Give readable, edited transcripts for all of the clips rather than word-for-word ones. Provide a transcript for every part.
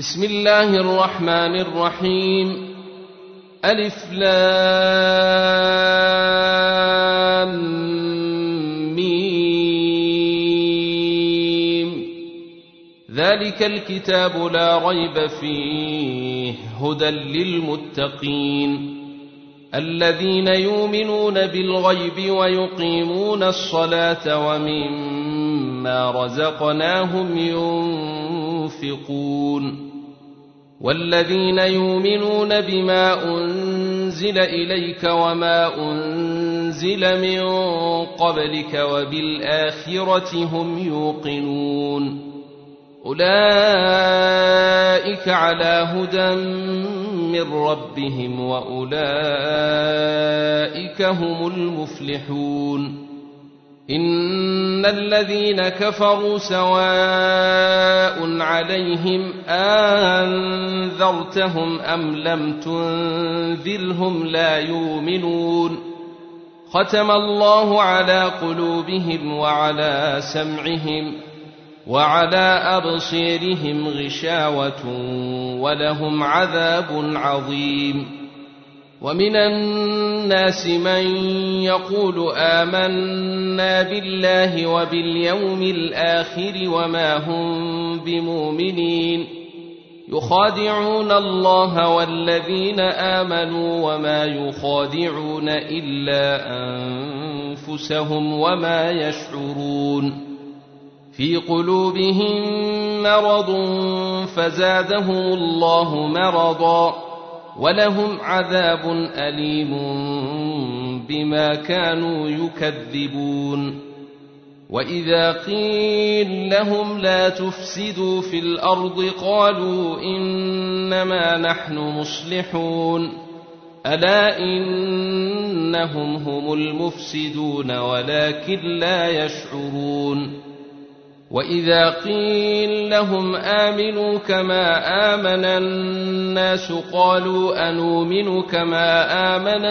بسم الله الرحمن الرحيم. ألف لام ميم. ذلك الكتاب لا ريب فيه هدى للمتقين الذين يؤمنون بالغيب ويقيمون الصلاة ومما رزقناهم ينفقون والذين يؤمنون بما أنزل إليك وما أنزل من قبلك وبالآخرة هم يوقنون أولئك على هدى من ربهم وأولئك هم المفلحون. إن الذين كفروا سواء عليهم أنذرتهم أم لم تنذرهم لا يؤمنون. ختم الله على قلوبهم وعلى سمعهم وعلى أبصيرهم غشاوة ولهم عذاب عظيم. ومن الناس من يقول آمنا بالله وباليوم الآخر وما هم بمؤمنين يخادعون الله والذين آمنوا وما يخادعون إلا أنفسهم وما يشعرون. في قلوبهم مرض فزادهم الله مرضا ولهم عذاب أليم بما كانوا يكذبون. وإذا قيل لهم لا تفسدوا في الأرض قالوا إنما نحن مصلحون ألا إنهم هم المفسدون ولكن لا يشعرون. وإذا قيل لهم آمنوا كما آمن الناس قالوا أنؤمن كما آمن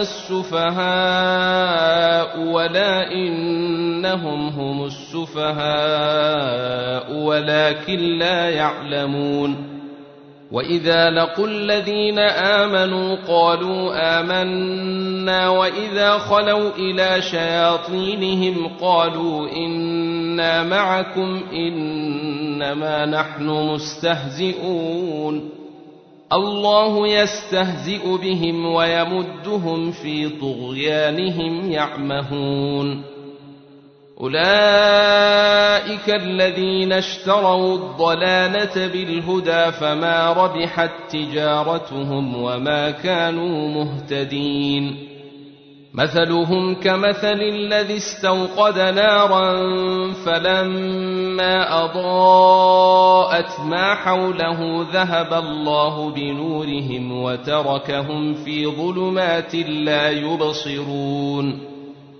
السفهاء ولا إنهم هم السفهاء ولكن لا يعلمون. وإذا لقوا الذين آمنوا قالوا آمنا وإذا خلوا إلى شياطينهم قالوا إنا معكم إنما نحن مستهزئون. الله يستهزئ بهم ويمدهم في طغيانهم يعمهون. أولئك الذين اشتروا الضلالة بالهدى فما ربحت تجارتهم وما كانوا مهتدين. مثلهم كمثل الذي استوقد نارا فلما أضاءت ما حوله ذهب الله بنورهم وتركهم في ظلمات لا يبصرون.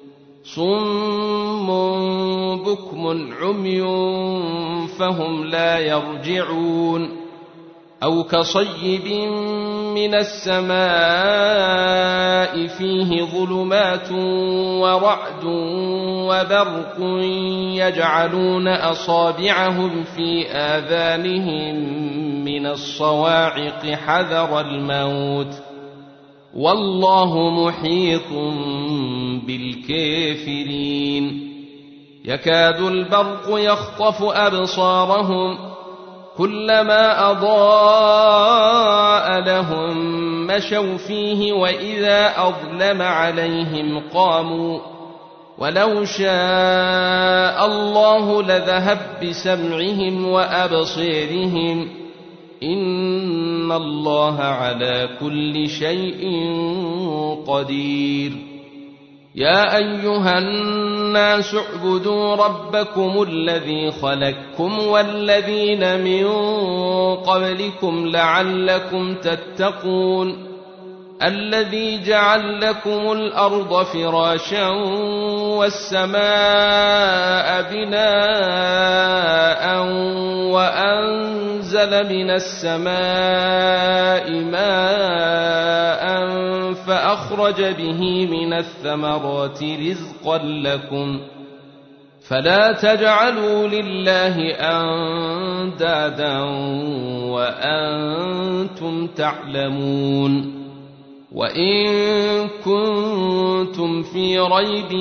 صم بكم عمي فهم لا يرجعون. أو كصيب من السماء فيه ظلمات ورعد وبرق يجعلون أصابعهم في آذانهم من الصواعق حذر الموت والله محيط بالكافرين. يكاد البرق يخطف أبصارهم كلما أضاء لهم مشوا فيه وإذا أظلم عليهم قاموا ولو شاء الله لذهب بسمعهم وأبصيرهم إن الله على كل شيء قدير. يا أيها الناس اعبدوا ربكم الذي خلقكم والذين من قبلكم لعلكم تتقون الذي جعل لكم الأرض فراشا والسماء بناء وأنزل من السماء ماء فأخرج به من الثمرات رزقا لكم فلا تجعلوا لله أندادا وأنتم تعلمون وإن كنتم في ريب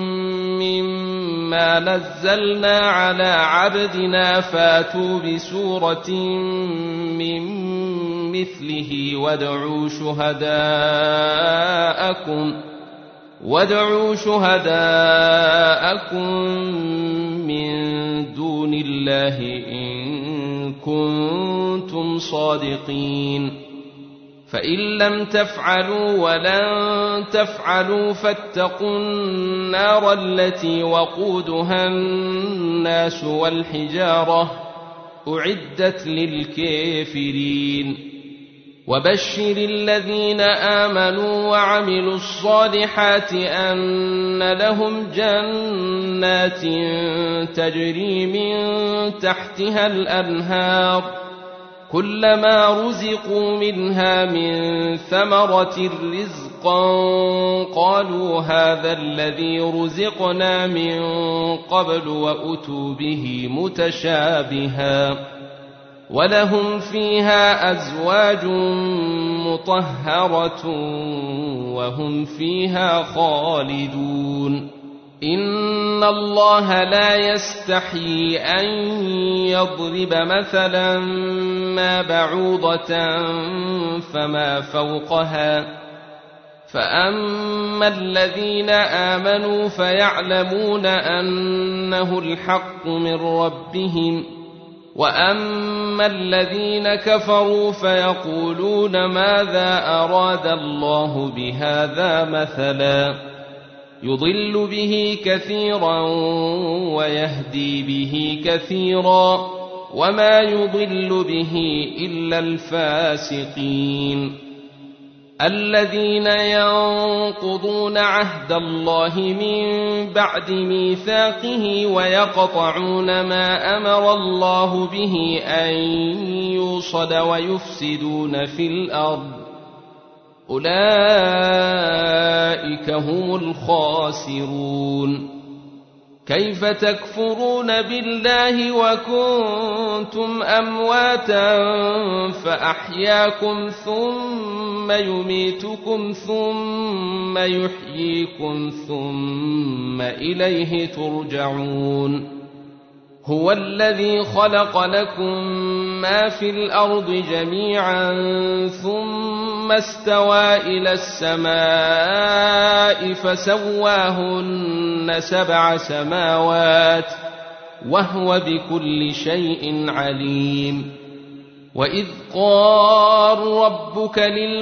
مما نزلنا على عبدنا فاتوا بسورة من مثله وادعوا شهداءكم من دون الله إن كنتم صادقين فإن لم تفعلوا ولن تفعلوا فاتقوا النار التي وقودها الناس والحجارة أعدت للكافرين وبشر الذين آمنوا وعملوا الصالحات أن لهم جنات تجري من تحتها الأنهار كلما رزقوا منها من ثمرة رزقا قالوا هذا الذي رزقنا من قبل وأتوا به متشابها ولهم فيها أزواج مطهرة وهم فيها خالدون إن الله لا يستحيي أن يضرب مثلا ما بعوضة فما فوقها فأما الذين آمنوا فيعلمون أنه الحق من ربهم وأما الذين كفروا فيقولون ماذا أراد الله بهذا مثلا يضل به كثيرا ويهدي به كثيرا وما يضل به إلا الفاسقين الذين ينقضون عهد الله من بعد ميثاقه ويقطعون ما أمر الله به أن يوصل ويفسدون في الأرض أولئك هم الخاسرون كيف تكفرون بالله وكنتم أمواتا فأحياكم ثم يميتكم ثم يحييكم ثم إليه ترجعون هو الذي خلق لكم ما في الأرض جميعا ثم استوى إلى السماء فسواهن 7 سماوات وهو بكل شيء عليم وإذ قال ربك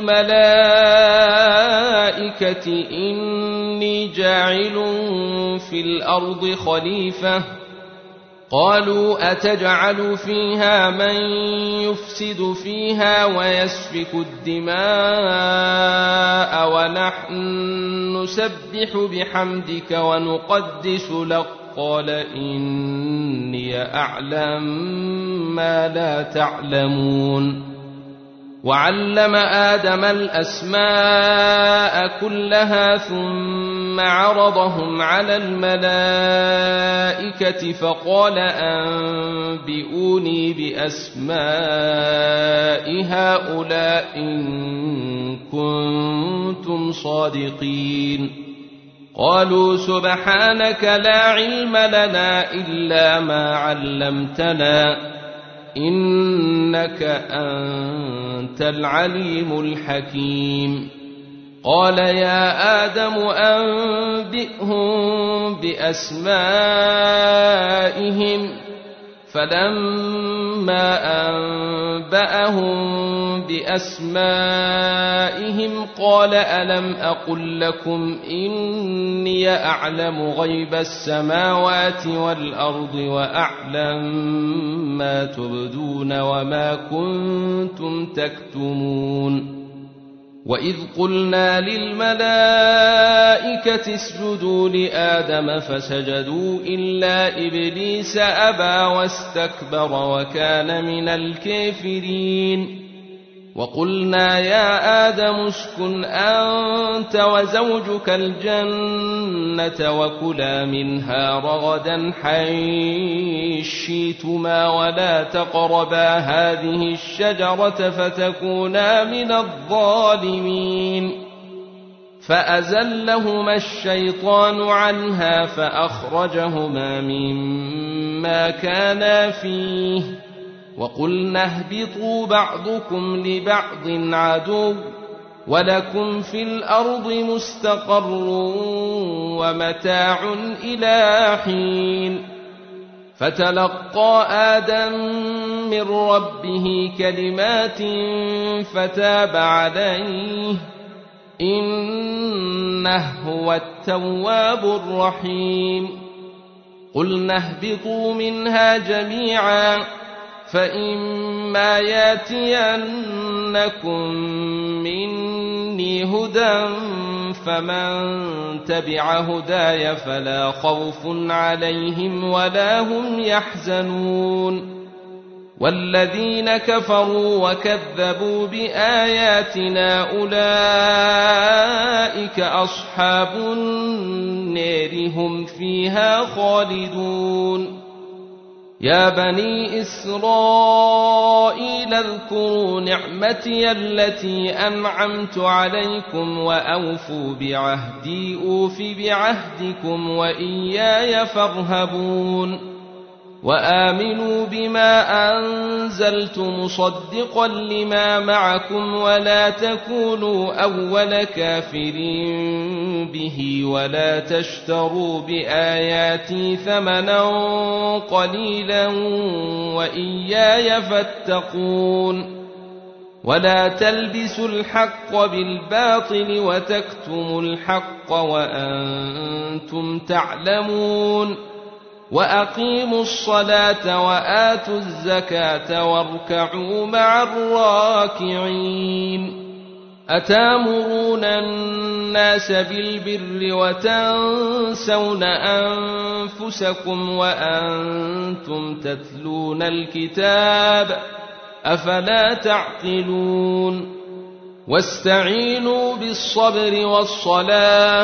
للملائكة إني جاعل في الأرض خليفة قالوا أتجعل فيها من يفسد فيها ويسفك الدماء ونحن نسبح بحمدك ونقدس لك قال إني أعلم ما لا تعلمون وعلم آدم الأسماء كلها ثم عرضهم على الملائكة فقال أنبئوني بأسماء هؤلاء إن كنتم صادقين قالوا سبحانك لا علم لنا إلا ما علمتنا إنك أنت العليم الحكيم قال يا آدم أنبئهم بأسمائهم فلما أنبأهم بأسمائهم قال ألم أقل لكم إني أعلم غيب السماوات والأرض وأعلم ما تبدون وما كنتم تكتمون وإذ قلنا للملائكة اسجدوا لآدم فسجدوا إلا إبليس أبى واستكبر وكان من الكافرين وقلنا يا آدم اسكن أنت وزوجك الجنة وكلا منها رغدا حيث شئتما ولا تقربا هذه الشجرة فتكونا من الظالمين فأزلهما الشيطان عنها فأخرجهما مما كانا فيه وقلنا اهبطوا بعضكم لبعض عدو ولكم في الأرض مستقر ومتاع إلى حين فتلقى آدم من ربه كلمات فتاب عليه إنه هو التواب الرحيم قلنا اهبطوا منها جميعا فإما ياتينكم مني هدى فمن تبع هداي فلا خوف عليهم ولا هم يحزنون والذين كفروا وكذبوا بآياتنا أولئك أصحاب النار هم فيها خالدون يا بني إسرائيل اذكروا نعمتي التي أنعمت عليكم وأوفوا بعهدي أوف بعهدكم وإياي فارهبون وآمنوا بما أنزلت مصدقا لما معكم ولا تكونوا أول كافر به ولا تشتروا بآياتي ثمنا قليلا وإياي فاتقون ولا تلبسوا الحق بالباطل وتكتموا الحق وأنتم تعلمون وأقيموا الصلاة وآتوا الزكاة واركعوا مع الراكعين أتامرون الناس بالبر وتنسون أنفسكم وأنتم تتلون الكتاب أفلا تعقلون واستعينوا بالصبر والصلاة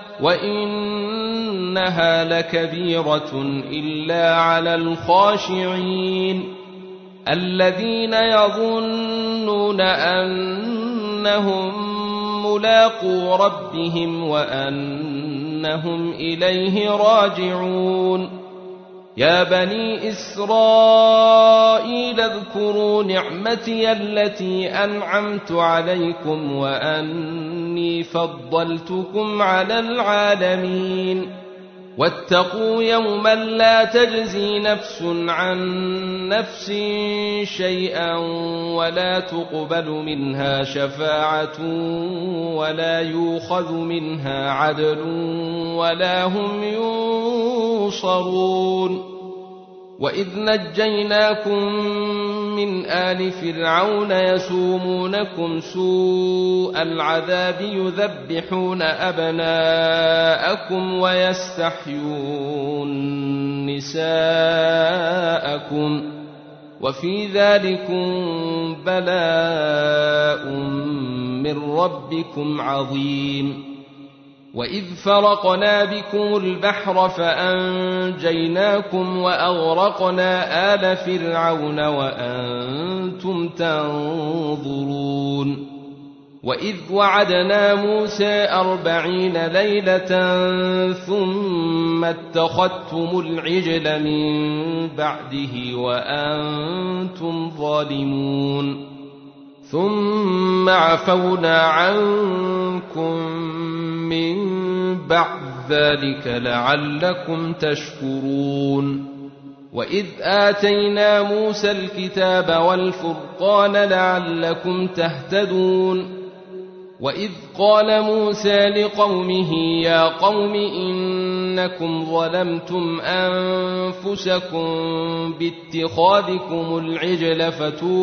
وإنها لكبيرة إلا على الخاشعين الذين يظنون أنهم ملاقو ربهم وأنهم إليه راجعون يا بني إسرائيل اذكروا نعمتي التي أنعمت عليكم وأني فضلتكم على العالمين واتقوا يوما لا تجزي نفس عن نفس شيئا ولا تقبل منها شفاعة ولا يؤخذ منها عدل ولا هم ينصرون وإذ نجيناكم من آل فرعون يسومونكم سوء العذاب يذبحون أبناءكم ويستحيون نساءكم وفي ذلكم بلاء من ربكم عظيم وإذ فرقنا بكم البحر فأنجيناكم وأغرقنا آل فرعون وأنتم تنظرون وإذ وعدنا موسى 40 ليلة ثم اتخذتم العجل من بعده وأنتم ظالمون ثم عفونا عنكم من بعد ذلك لعلكم تشكرون وإذ آتينا موسى الكتاب والفرقان لعلكم تهتدون وإذ قال موسى لقومه يا قوم إنكم ظلمتم أنفسكم باتخاذكم العجل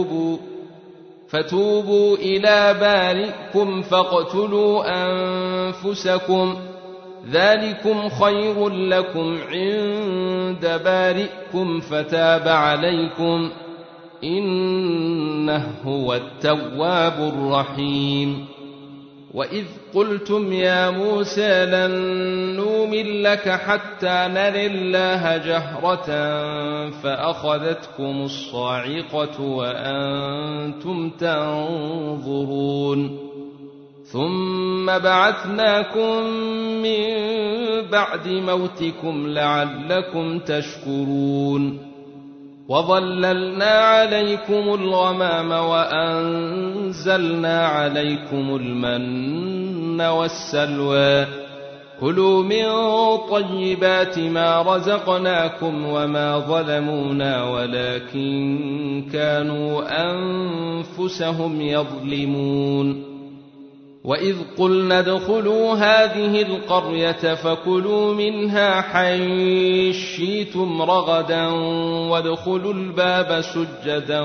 فتوبوا إلى بارئكم فاقتلوا أنفسكم ذلكم خير لكم عند بارئكم فتاب عليكم إنه هو التواب الرحيم. وإذ قلتم يا موسى لن نؤمن لك حتى نري الله جهرة فأخذتكم الصاعقة وأنتم تنظرون ثم بعثناكم من بعد موتكم لعلكم تشكرون وظللنا عليكم الغمام وأنزلنا عليكم المن والسلوى كلوا من طيبات ما رزقناكم وما ظلمونا ولكن كانوا أنفسهم يظلمون وإذ قلنا ادخلوا هذه القرية فكلوا منها حيث شئتم رغدا وادخلوا الباب سجدا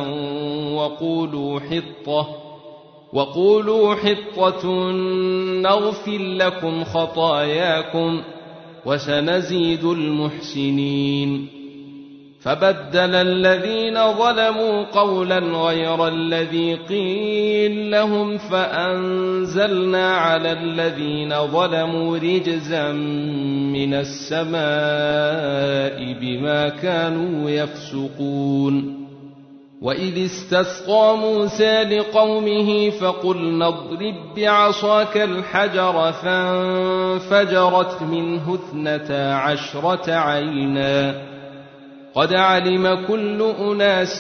وقولوا حطة نغفر لكم خطاياكم وسنزيد المحسنين فبدل الذين ظلموا قولا غير الذي قيل لهم فأنزلنا على الذين ظلموا رجزا من السماء بما كانوا يفسقون وإذ استسقى موسى لقومه فقلنا اضرب بعصاك الحجر فانفجرت منه 12 عينا قد علم كل أناس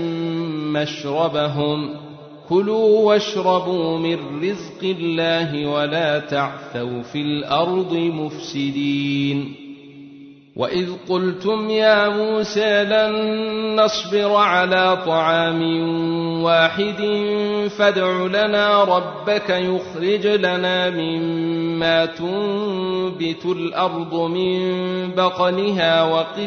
مشربهم كلوا واشربوا من رزق الله ولا تعثوا في الأرض مفسدين وإذ قلتم يا موسى لن نصبر على طعام واحد فادع لنا ربك يخرج لنا مما تنبت الأرض من بقلها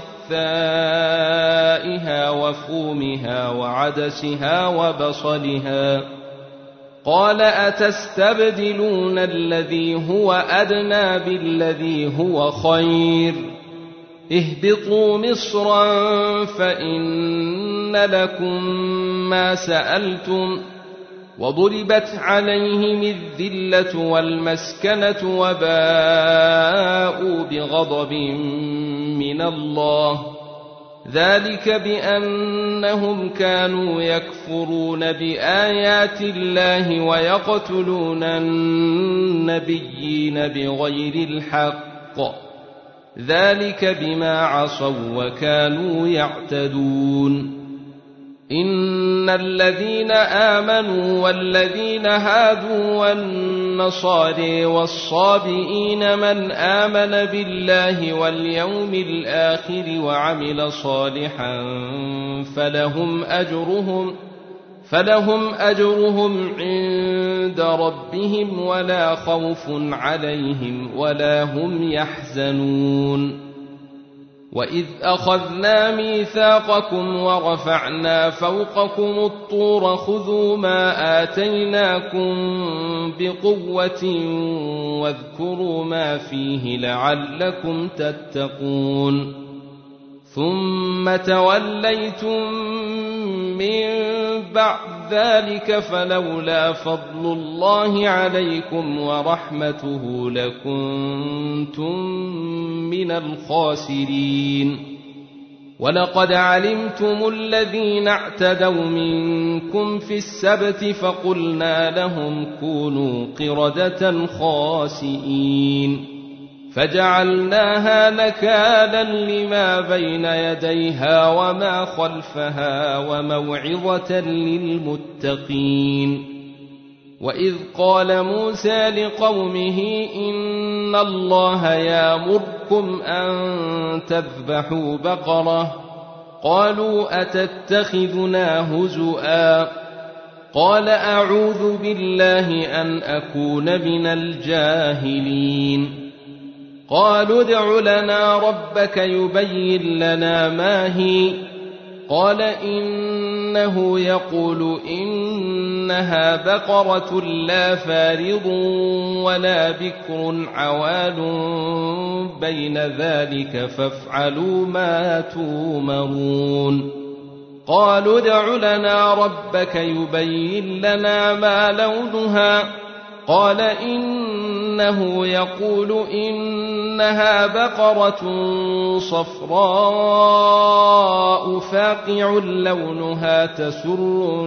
وقثائها وفومها وعدسها وبصلها قال أتستبدلون الذي هو أدنى بالذي هو خير اهبطوا مصرا فإن لكم ما سألتم وضربت عليهم الذلة والمسكنة وباءوا بغضب من الله ذلك بأنهم كانوا يكفرون بآيات الله ويقتلون النبيين بغير الحق ذلك بما عصوا وكانوا يعتدون إن الذين آمنوا والذين هادوا والنصارى والصابئين من آمن بالله واليوم الآخر وعمل صالحا فلهم أجرهم عند ربهم ولا خوف عليهم ولا هم يحزنون وإذ أخذنا ميثاقكم ورفعنا فوقكم الطور خذوا ما آتيناكم بقوة واذكروا ما فيه لعلكم تتقون ثم توليتم من بعد ذلك فلولا فضل الله عليكم ورحمته لكنتم من الخاسرين ولقد علمتم الذين اعتدوا منكم في السبت فقلنا لهم كونوا قردة خاسئين فجعلناها نكالا لما بين يديها وما خلفها وموعظة للمتقين وإذ قال موسى لقومه إن الله يأمركم أن تذبحوا بقرة قالوا أتتخذنا هزؤا قال أعوذ بالله أن أكون من الجاهلين قالوا ادع لنا ربك يبين لنا ما هي قال إنه يقول إنها بقرة لا فارض ولا بكر عوان بين ذلك فافعلوا ما تومرون قالوا ادع لنا ربك يبين لنا ما لونها قال إنه يقول إنها بقرة صفراء فاقع لونها تسر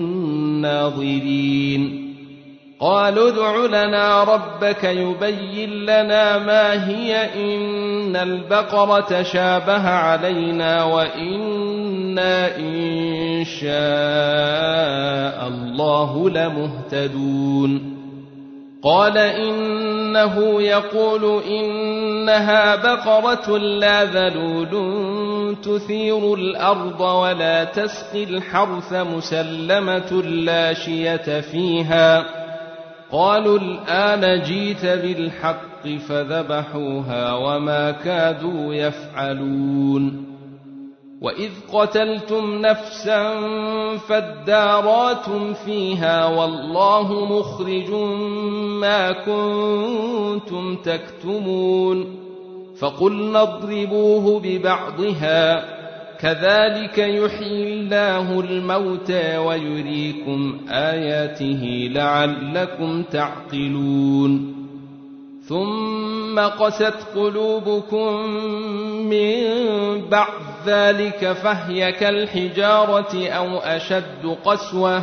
الناظرين قالوا ادع لنا ربك يبين لنا ما هي إن البقرة شابه علينا وإنا إن شاء الله لمهتدون قال إنه يقول إنها بقرة لا ذلول تثير الأرض ولا تسقي الحرث مسلمة لا شية فيها قالوا الآن جيت بالحق فذبحوها وما كادوا يفعلون وإذ قتلتم نفسا فادارأتم فيها والله مخرج ما كنتم تكتمون فقلنا اضربوه ببعضها كذلك يحيي الله الموتى ويريكم آياته لعلكم تعقلون ثم قست قلوبكم من بعد ذلك فهي كالحجارة أو أشد قسوة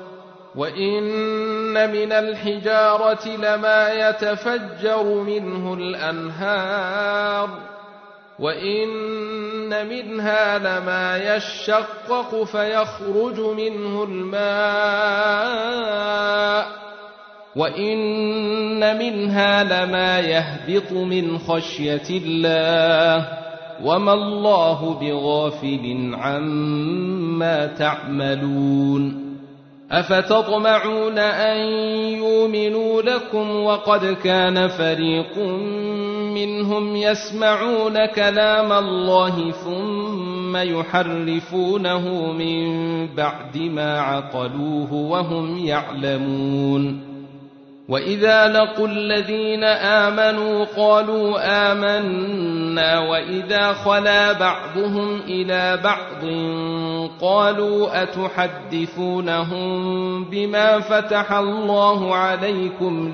وإن من الحجارة لما يتفجر منه الأنهار وإن منها لما يشقق فيخرج منه الماء وإن منها لما يهبط من خشية الله وما الله بغافل عما تعملون أفتطمعون أن يؤمنوا لكم وقد كان فريق منهم يسمعون كلام الله ثم يحرفونه من بعد ما عقلوه وهم يعلمون وإذا لقوا الذين آمنوا قالوا آمنا وإذا خلا بعضهم إلى بعض قالوا أتحدثونهم بما فتح الله عليكم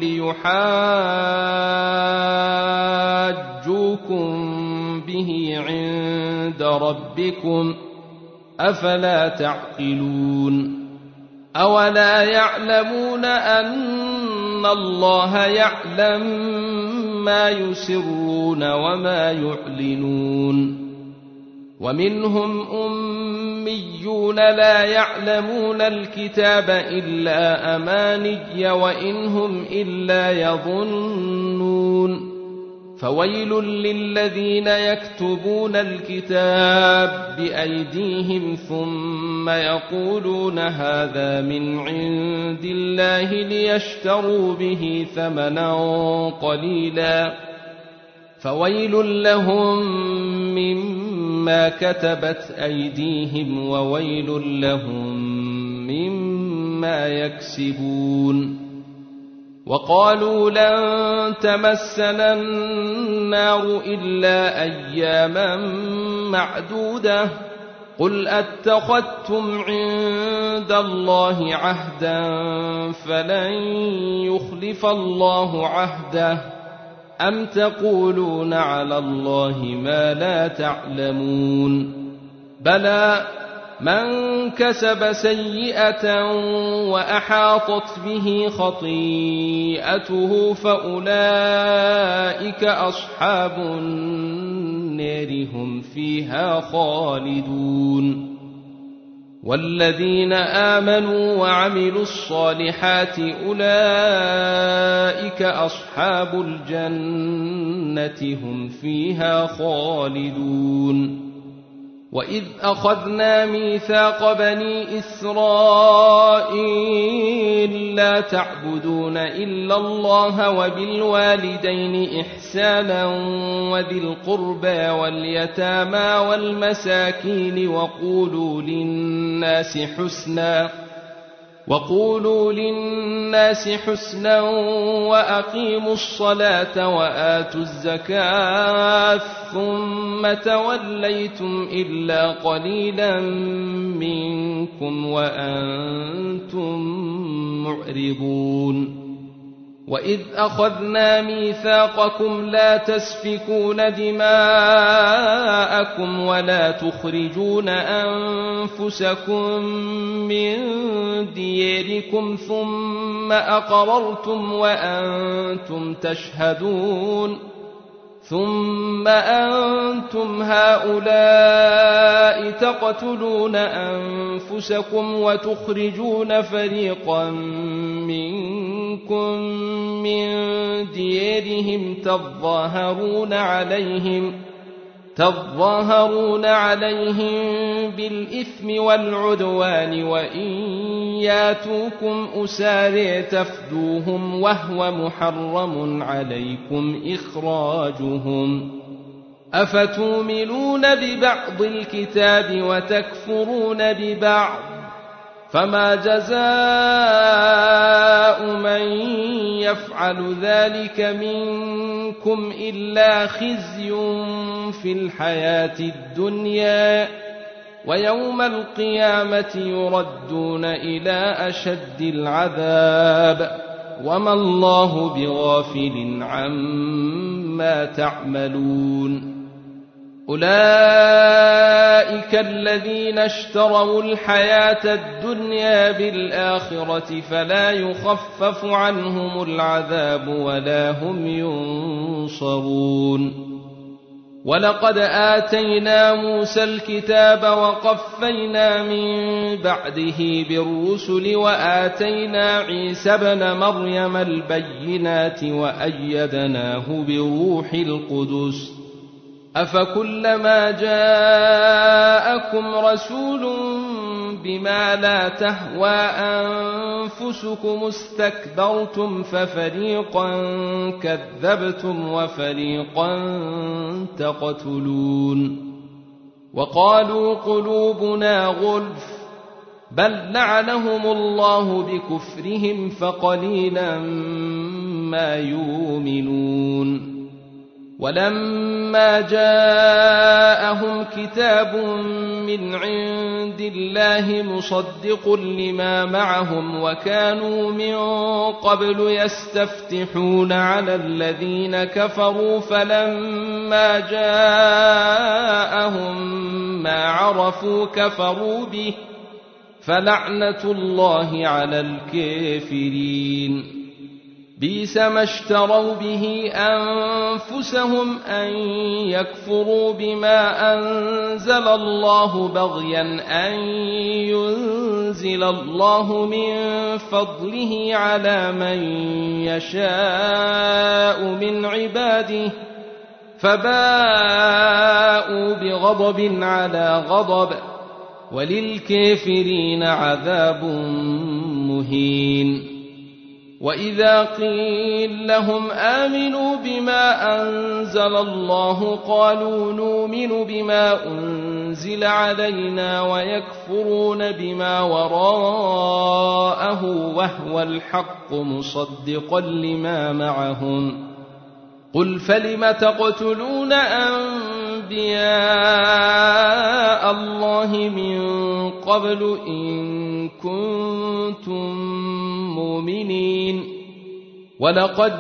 ليحاجوكم به عند ربكم أفلا تعقلون أولا يعلمون أن الله يعلم ما يسرون وما يعلنون ومنهم أميون لا يعلمون الكتاب إلا أماني وإن هم إلا يظنون فويل للذين يكتبون الكتاب بأيديهم ثم يقولون هذا من عند الله ليشتروا به ثمنا قليلا فويل لهم مما كتبت أيديهم وويل لهم مما يكسبون وقالوا لن تمسنا النار إلا أياما معدودة قل أتخذتم عند الله عهدا فلن يخلف الله عهده أم تقولون على الله ما لا تعلمون بلى من كسب سيئة وأحاطت به خطيئته فأولئك أصحاب النار هم فيها خالدون والذين آمنوا وعملوا الصالحات أولئك أصحاب الجنة هم فيها خالدون وإذ أخذنا ميثاق بني إسرائيل لا تعبدون إلا الله وبالوالدين إحسانا وذي القربى واليتامى وقولوا للناس حسنا وأقيموا الصلاة وآتوا الزكاة ثم توليتم إلا قليلا منكم وأنتم معرضون وإذ أخذنا ميثاقكم لا تسفكون دماءكم ولا تخرجون أنفسكم من دياركم ثم أقررتم وأنتم تشهدون ثم أنتم هؤلاء تقتلون أنفسكم وتخرجون فريقا منكم من ديارهم تظاهرون عليهم بالإثم والعدوان وإن ياتوكم أسارى تفدوهم وهو محرم عليكم إخراجهم أفتؤمنون ببعض الكتاب وتكفرون ببعض فما جزاء من يفعل ذلك منكم إلا خزي في الحياة الدنيا ويوم القيامة يردون إلى أشد العذاب وما الله بغافل عما تعملون أولئك الذين اشتروا الحياة الدنيا بالآخرة فلا يخفف عنهم العذاب ولا هم ينصرون ولقد آتينا موسى الكتاب وقفينا من بعده بالرسل وآتينا عيسى ابن مريم البينات وأيدناه بروح القدس أفكلما جاءكم رسول بما لا تهوى أنفسكم استكبرتم ففريقا كذبتم وفريقا تقتلون وقالوا قلوبنا غلف بل لعنهم الله بكفرهم فقليلا ما يؤمنون ولما جاءهم كتاب من عند الله مصدق لما معهم وكانوا من قبل يستفتحون على الذين كفروا فلما جاءهم ما عرفوا كفروا به فلعنة الله على الكافرين بئس ما اشتروا به أنفسهم أن يكفروا بما أنزل الله بغيا أن ينزل الله من فضله على من يشاء من عباده فباءوا بغضب على غضب وللكافرين عذاب مهين وإذا قيل لهم آمنوا بما أنزل الله قالوا نؤمن بما أنزل علينا ويكفرون بما وراءه وهو الحق مصدقا لما معهم قل فلم تقتلون أنبياء الله من قبل إن كنتم مؤمنين ولقد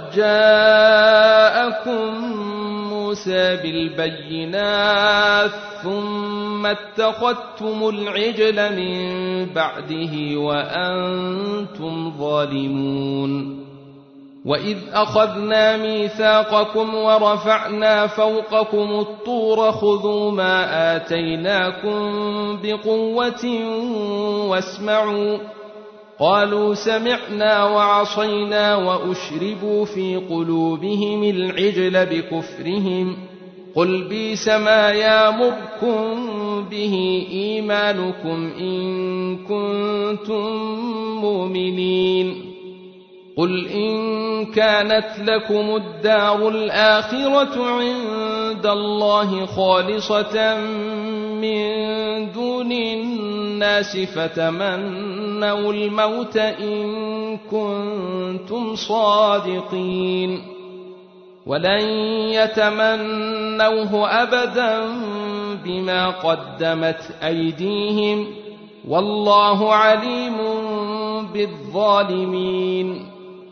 جاءكم موسى بالبينات ثم اتخذتم العجل من بعده وأنتم ظالمون وإذ أخذنا ميثاقكم ورفعنا فوقكم الطور خذوا ما آتيناكم بقوة واسمعوا قالوا سمعنا وعصينا وأشربوا في قلوبهم العجل بكفرهم قل بئس ما يأمركم به إيمانكم إن كنتم مؤمنين قل إن كانت لكم الدار الآخرة عند الله خالصة من دون الناس فتمنوا الموت إن كنتم صادقين ولن يتمنوه أبدا بما قدمت أيديهم والله عليم بالظالمين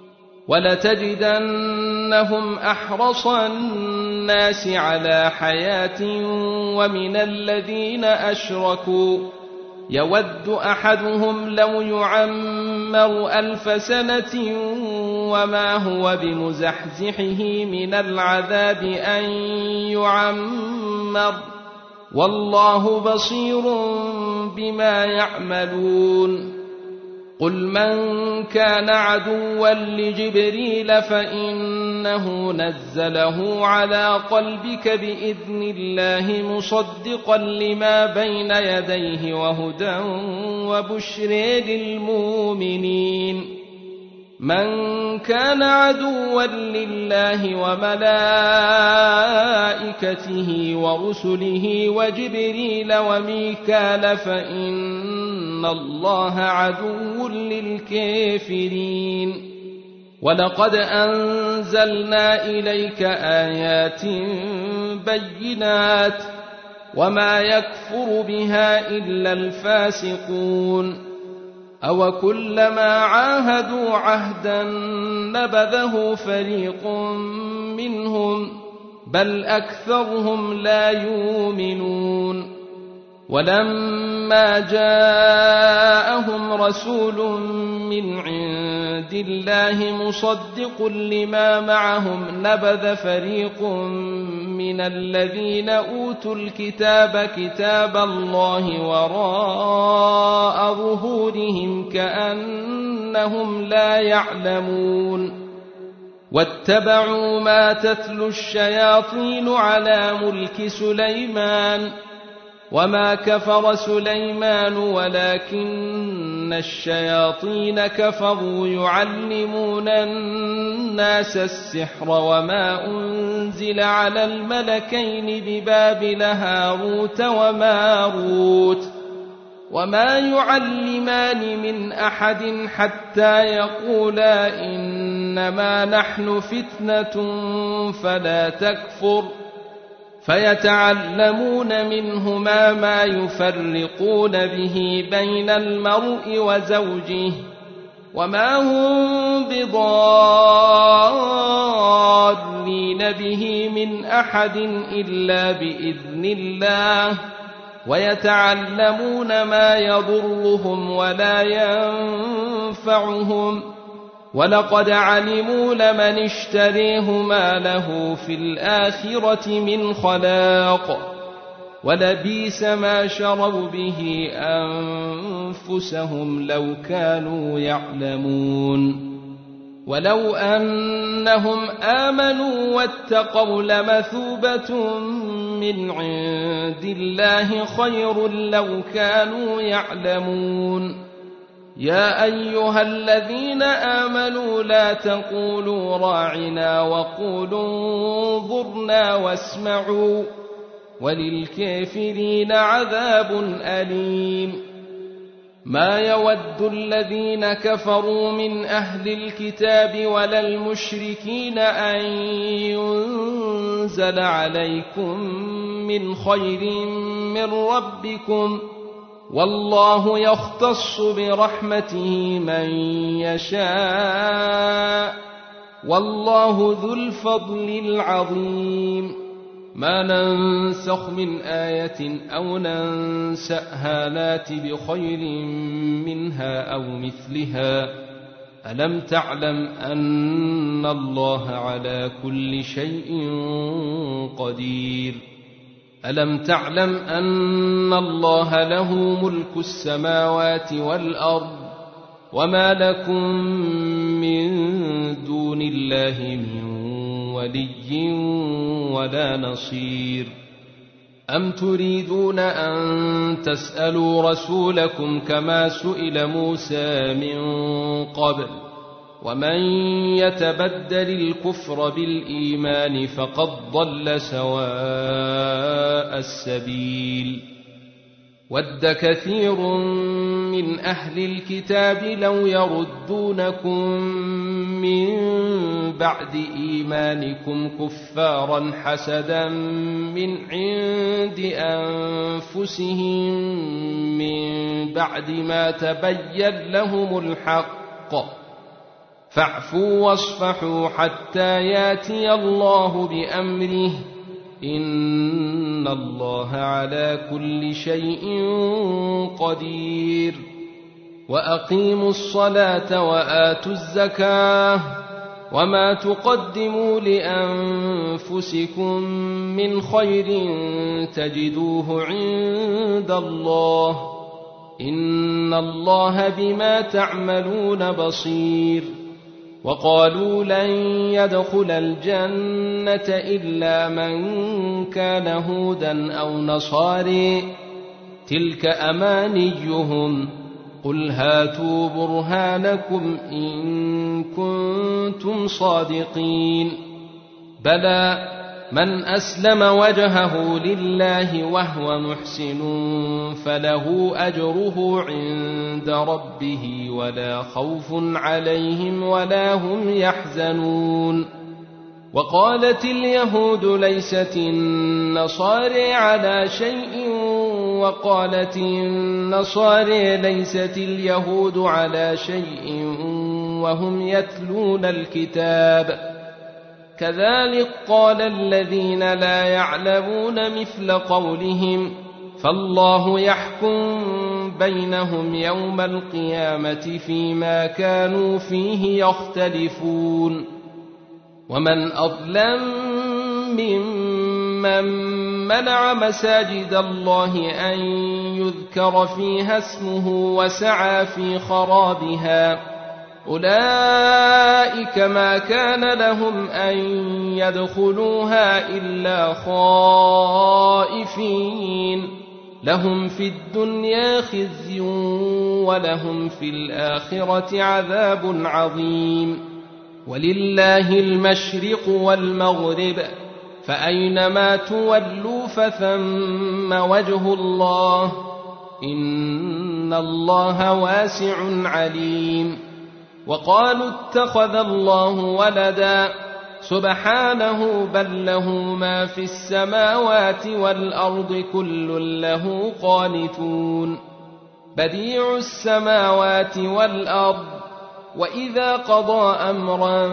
ولتجدنهم أحرص الناس على حياة ومن الذين أشركوا يود أحدهم لو يعمر 1000 سنة وما هو بمزحزحه من العذاب أن يعمر والله بصير بما يعملون قل من كان عدوا لجبريل فإنه نزله على قلبك بإذن الله مصدقا لما بين يديه وهدى وبشر للمؤمنين من كان عدوا لله وملائكته ورسله وجبريل وميكال فإن الله عدو للكافرين ولقد أنزلنا إليك آيات بينات وما يكفر بها إلا الفاسقون أوكلما عاهدوا عهدا نبذه فريق منهم بل أكثرهم لا يؤمنون ولما جاءهم رسول من عند الله مصدق لما معهم نبذ فريق من الذين أوتوا الكتاب كتاب الله وراء ظهورهم كأنهم لا يعلمون واتبعوا ما تتلو الشياطين على ملك سليمان وما كفر سليمان ولكن الشياطين كفروا يعلمون الناس السحر وما أنزل على الملكين ببابل هاروت وماروت وما يعلمان من أحد حتى يقولا إنما نحن فتنة فلا تكفر فيتعلمون منهما ما يفرقون به بين المرء وزوجه وما هم بضارين به من أحد إلا بإذن الله ويتعلمون ما يضرهم ولا ينفعهم ولقد علموا لمن اشتريه ما له في الآخرة من خلاق ولبئس ما شروا به أنفسهم لو كانوا يعلمون ولو أنهم آمنوا واتقوا لمثوبة من عند الله خير لو كانوا يعلمون يا أيها الذين آمنوا لا تقولوا راعنا وقولوا انظرنا واسمعوا وللكافرين عذاب أليم ما يود الذين كفروا من أهل الكتاب ولا المشركين أن ينزل عليكم من خير من ربكم والله يختص برحمته من يشاء والله ذو الفضل العظيم ما ننسخ من آية أو ننسأها نات بخير منها أو مثلها ألم تعلم أن الله على كل شيء قدير ألم تعلم أن الله له ملك السماوات والأرض وما لكم من دون الله من ولي ولا نصير أم تريدون أن تسألوا رسولكم كما سئل موسى من قبل ومن يتبدل الكفر بالإيمان فقد ضل سواء السبيل ود كثير من أهل الكتاب لو يردونكم من بعد إيمانكم كفارا حسدا من عند أنفسهم من بعد ما تبين لهم الحق فاعفوا واصفحوا حتى ياتي الله بأمره إن الله على كل شيء قدير وأقيموا الصلاة وآتوا الزكاة وما تقدموا لأنفسكم من خير تجدوه عند الله إن الله بما تعملون بصير وقالوا لن يدخل الجنة إلا من كان هودا أو نصاري تلك أمانيهم قل هاتوا برهانكم إن كنتم صادقين بلى من أسلم وجهه لله وهو محسن فله أجره عند ربه ولا خوف عليهم ولا هم يحزنون وقالت اليهود ليست النصارى على شيء وقالت النصارى ليست اليهود على شيء وهم يتلون الكتاب كذلك قال الذين لا يعلمون مثل قولهم فالله يحكم بينهم يوم القيامة فيما كانوا فيه يختلفون ومن أظلم ممن منع مساجد الله أن يذكر فيها اسمه وسعى في خرابها أولئك ما كان لهم أن يدخلوها إلا خائفين لهم في الدنيا خزي ولهم في الآخرة عذاب عظيم ولله المشرق والمغرب فأينما تولوا فثم وجه الله إن الله واسع عليم وقالوا اتخذ الله ولدا سبحانه بل له ما في السماوات والأرض كل له قانتون بديع السماوات والأرض وإذا قضى أمرا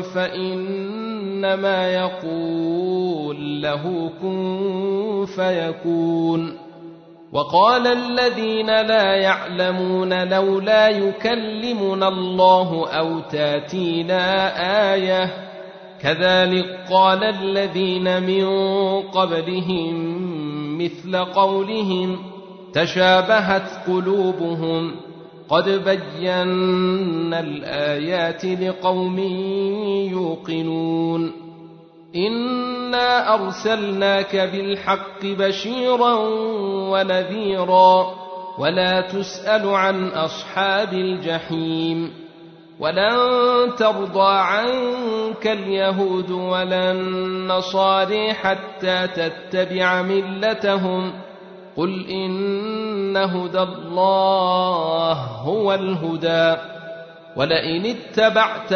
فإنما يقول له كن فيكون وقال الذين لا يعلمون لولا يكلمنا الله أو تاتينا آية كذلك قال الذين من قبلهم مثل قولهم تشابهت قلوبهم قد بينا الآيات لقوم يوقنون إنا أرسلناك بالحق بشيرا ونذيرا ولا تسأل عن أصحاب الجحيم ولن ترضى عنك اليهود ولا النصارى حتى تتبع ملتهم قل إن هدى الله هو الهدى ولئن اتبعت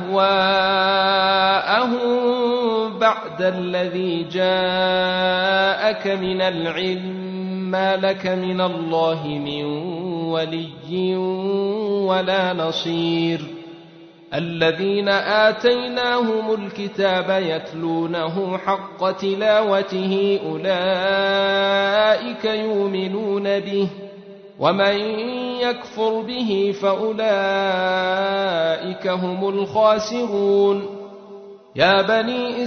أهواءهم بعد الذي جاءك من العلم ما لك من الله من ولي ولا نصير الذين آتيناهم الكتاب يتلونه حق تلاوته أولئك يؤمنون به ومن يكفر به فأولئك هم الخاسرون يا بني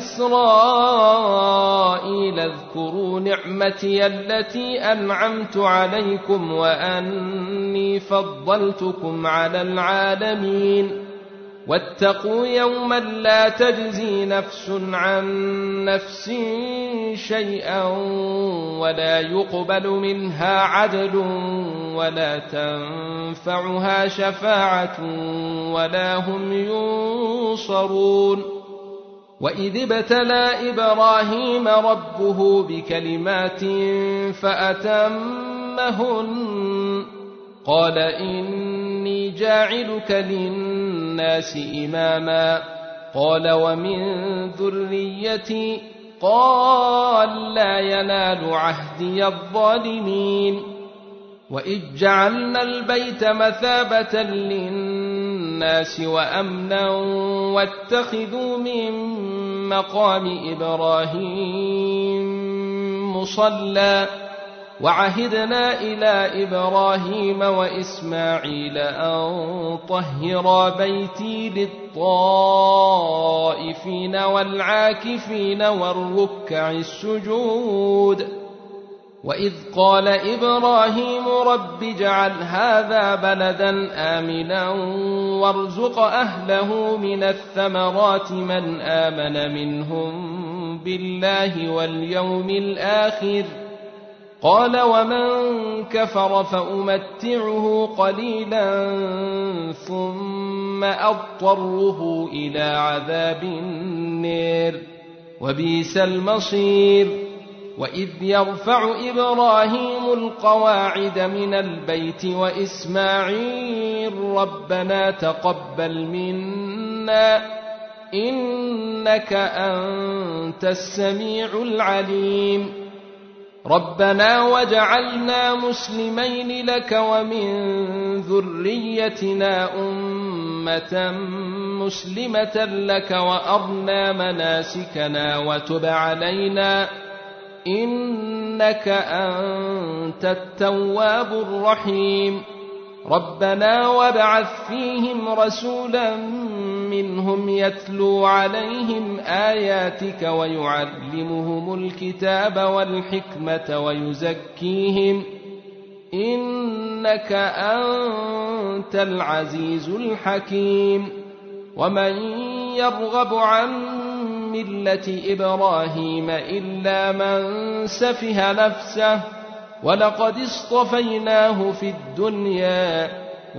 إسرائيل اذكروا نعمتي التي أنعمت عليكم وأني فضلتكم على العالمين واتقوا يوما لا تجزي نفس عن نفس شيئا ولا يقبل منها عدل ولا تنفعها شفاعة ولا هم ينصرون وإذ ابتلى إبراهيم ربه بكلمات فأتمهن قال إني جاعلك للناس إماما قال ومن ذريتي قال لا ينال عهدي الظالمين وإذ جعلنا البيت مثابة للناس وأمنا واتخذوا من مقام إبراهيم مصلى وعهدنا إلى إبراهيم وإسماعيل أن طهرا بيتي للطائفين والعاكفين والركع السجود وإذ قال إبراهيم رب اجعل هذا بلدا آمنا وارزق أهله من الثمرات من آمن منهم بالله واليوم الآخر قال ومن كفر فأمتعه قليلا ثم أضطره إلى عذاب النار وبئس المصير وإذ يرفع إبراهيم القواعد من البيت وإسماعيل ربنا تقبل منا إنك أنت السميع العليم ربنا وجعلنا مسلمين لك ومن ذريتنا أمة مسلمة لك وأرنا مناسكنا وتب علينا إنك أنت التواب الرحيم ربنا وابعث فيهم رسولا منهم يتلو عليهم آياتك ويعلمهم الكتاب والحكمة ويزكيهم إنك أنت العزيز الحكيم ومن يرغب عن ملة إبراهيم إلا من سفه نفسه ولقد اصطفيناه في الدنيا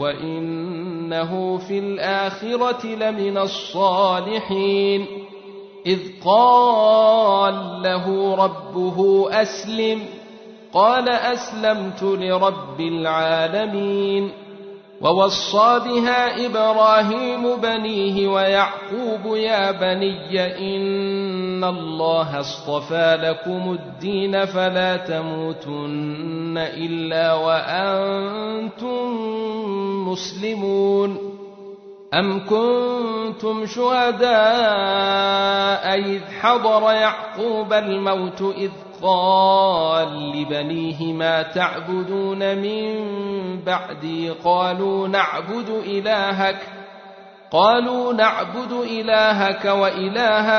وإنه في الآخرة لمن الصالحين إذ قال له ربه أسلم قال أسلمت لرب العالمين ووصى بها إبراهيم بنيه ويعقوب يا بني إن الله اصطفى لكم الدين فلا تموتن إلا وأنتم مسلمون أم كنتم شهداء إذ حضر يعقوب الموت إذ قال لبنيه ما تعبدون من بعدي قالوا نعبد إلهك وإله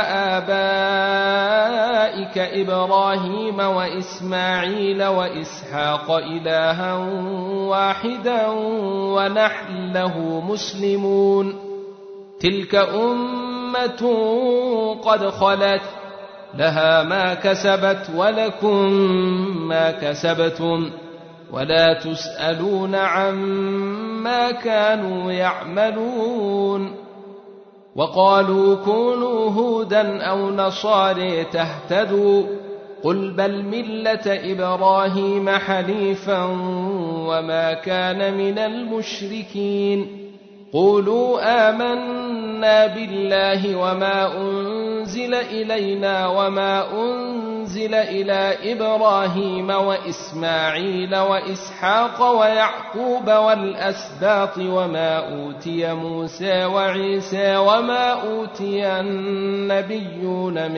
آبائك إبراهيم وإسماعيل وإسحاق إلها واحدا ونحن له مسلمون تلك أمة قد خلت لها ما كسبت ولكم ما كسبتم ولا تسألون عما كانوا يعملون وقالوا كونوا هودا أو نصارى تهتدوا قل بل ملة إبراهيم حنيفا وما كان من المشركين قولوا آمنا بالله وما أنزل إلينا وما أنزل إلى إبراهيم وإسماعيل وإسحاق ويعقوب والأسباط وما أوتي موسى وعيسى وما أوتي النبيون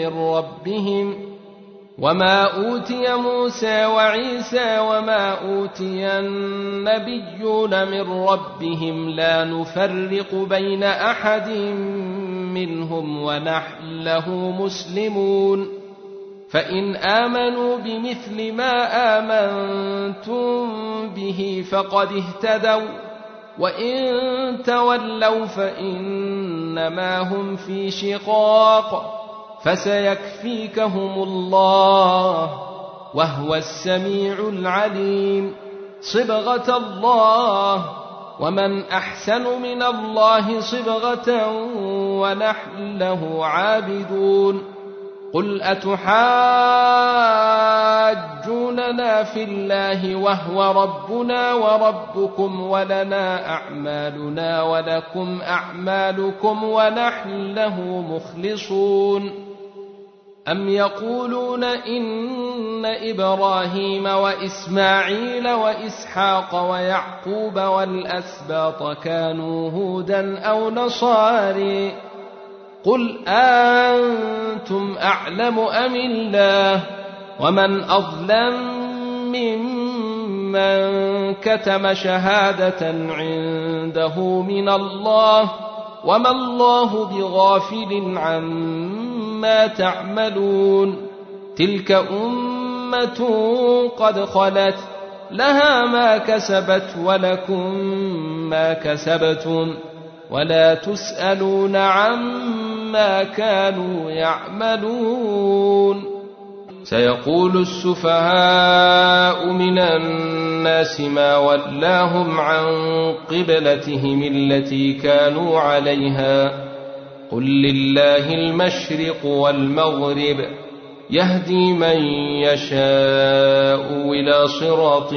من ربهم لا نفرق بين أحد منهم ونحن له مسلمون فإن آمنوا بمثل ما آمنتم به فقد اهتدوا وإن تولوا فإنما هم في شقاق فسيكفيكهم الله وهو السميع العليم صبغة الله ومن أحسن من الله صبغة ونحن له عابدون قل أتحاجوننا في الله وهو ربنا وربكم ولنا أعمالنا ولكم أعمالكم ونحن له مخلصون أم يقولون إن إبراهيم وإسماعيل وإسحاق ويعقوب والأسباط كانوا هودا أو نصاري قل أنتم أعلم أم الله ومن أظلم ممن كتم شهادة عنده من الله وما الله بغافل عما تعملون تلك أمة قد خلت لها ما كسبت ولكم ما كسبتم ولا تسألون عما كانوا يعملون سيقول السفهاء من الناس ما ولاهم عن قبلتهم التي كانوا عليها قل لله المشرق والمغرب يهدي من يشاء إلى صراط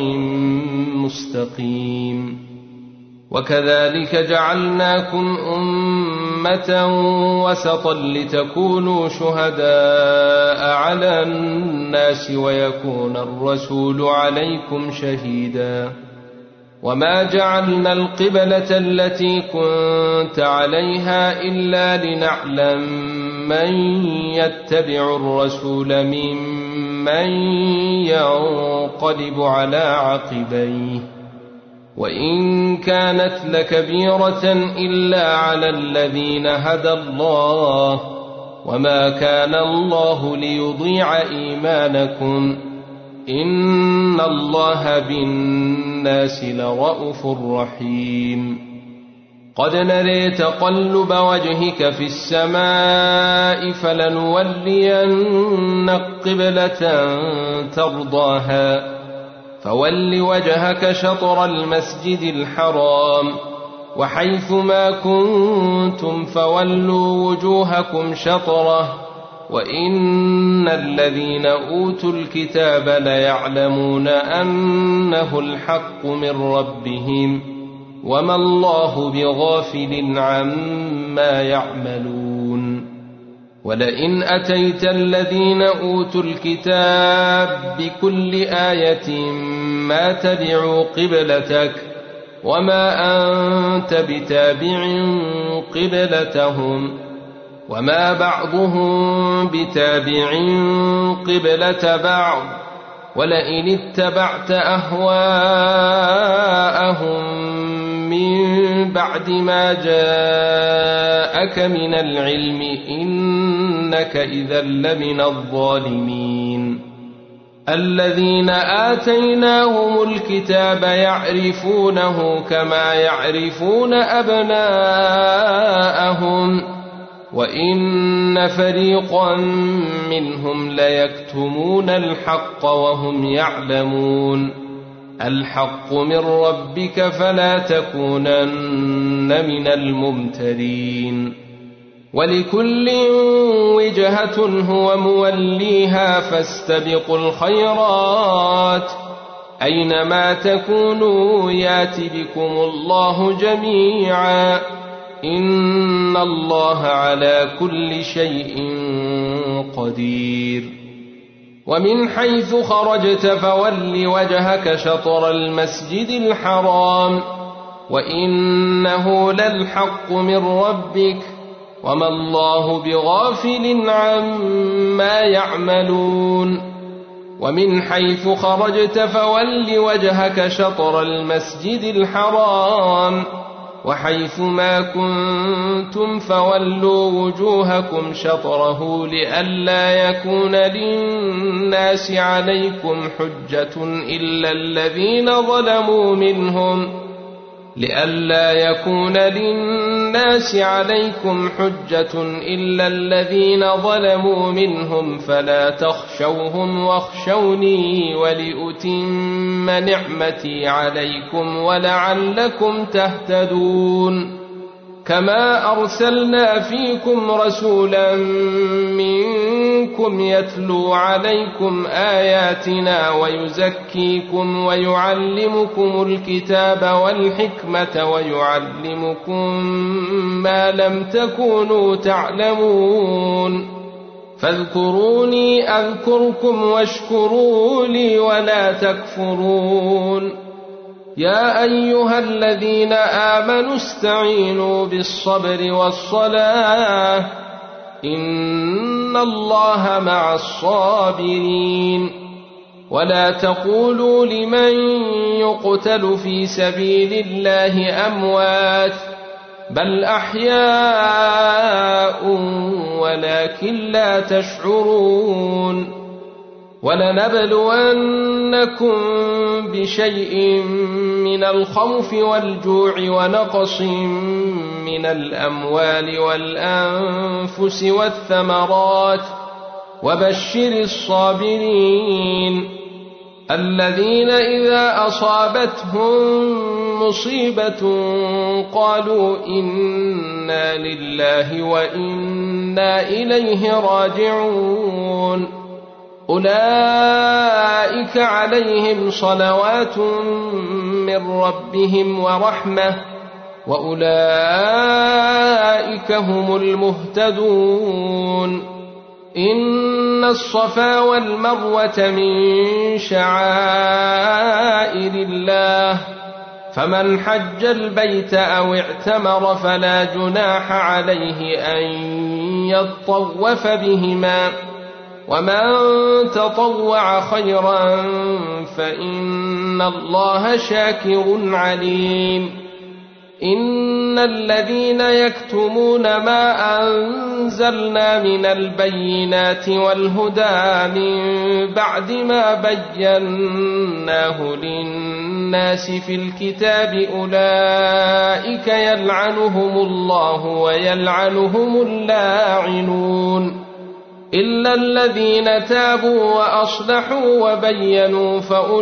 مستقيم وكذلك جعلناكم أمة وسطا لتكونوا شهداء على الناس ويكون الرسول عليكم شهيدا وما جعلنا القبلة التي كنت عليها إلا لنعلم من يتبع الرسول ممن ينقلب على عقبيه وإن كانت لكبيرة إلا على الذين هدى الله وما كان الله ليضيع إيمانكم إن الله بالناس لرءوف رحيم قد نري تقلب وجهك في السماء فلنولينك قبلة ترضاها فول وجهك شطر المسجد الحرام وحيث ما كنتم فولوا وجوهكم شطره وإن الذين أوتوا الكتاب ليعلمون أنه الحق من ربهم وما الله بغافل عما يعملون ولئن أتيت الذين أوتوا الكتاب بكل آية ما تبعوا قبلتك وما أنت بتابع قبلتهم وما بعضهم بتابع قبلة بعض ولئن اتبعت أهواءهم من بعد ما جاءك من العلم إنك إذا لمن الظالمين الذين آتيناهم الكتاب يعرفونه كما يعرفون أبناءهم وإن فريقا منهم ليكتمون الحق وهم يعلمون الحق من ربك فلا تكونن من الممترين ولكل وجهة هو موليها فاستبقوا الخيرات أينما تكونوا يات بكم الله جميعا إن الله على كل شيء قدير ومن حيث خرجت فول وجهك شطر المسجد الحرام وإنه للحق من ربك وما الله بغافل عما يعملون ومن حيث خرجت فول وجهك شطر المسجد الحرام وحيث ما كنتم فولوا وجوهكم شطره لئلا يكون للناس عليكم حجة إلا الذين ظلموا منهم الناس عليكم حجة إلا الذين ظلموا منهم فلا تخشوهم واخشوني ولأتم نعمتي عليكم ولعلكم تهتدون كما أرسلنا فيكم رسولا منكم يتلو عليكم آياتنا ويزكيكم ويعلمكم الكتاب والحكمة ويعلمكم ما لم تكونوا تعلمون فاذكروني أذكركم واشكروا لي ولا تكفرون يا أيها الذين آمنوا استعينوا بالصبر والصلاة إن الله مع الصابرين ولا تقولوا لمن يقتل في سبيل الله أموات بل أحياء ولكن لا تشعرون ولنبلونكم بشيء من الخوف والجوع ونقص من الأموال والأنفس والثمرات وبشر الصابرين الذين إذا أصابتهم مصيبة قالوا إنا لله وإنا إليه راجعون أولئك عليهم صلوات من ربهم ورحمة وأولئك هم المهتدون إن الصفا والمروة من شعائر الله فمن حج البيت أو اعتمر فلا جناح عليه أن يطوف بهما ومن تطوع خيرا فإن الله شاكر عليم إن الذين يكتمون ما أنزلنا من البينات والهدى من بعد ما بيناه للناس في الكتاب أولئك يلعنهم الله ويلعنهم اللاعنون إلا الذين تابوا وأصلحوا وبينوا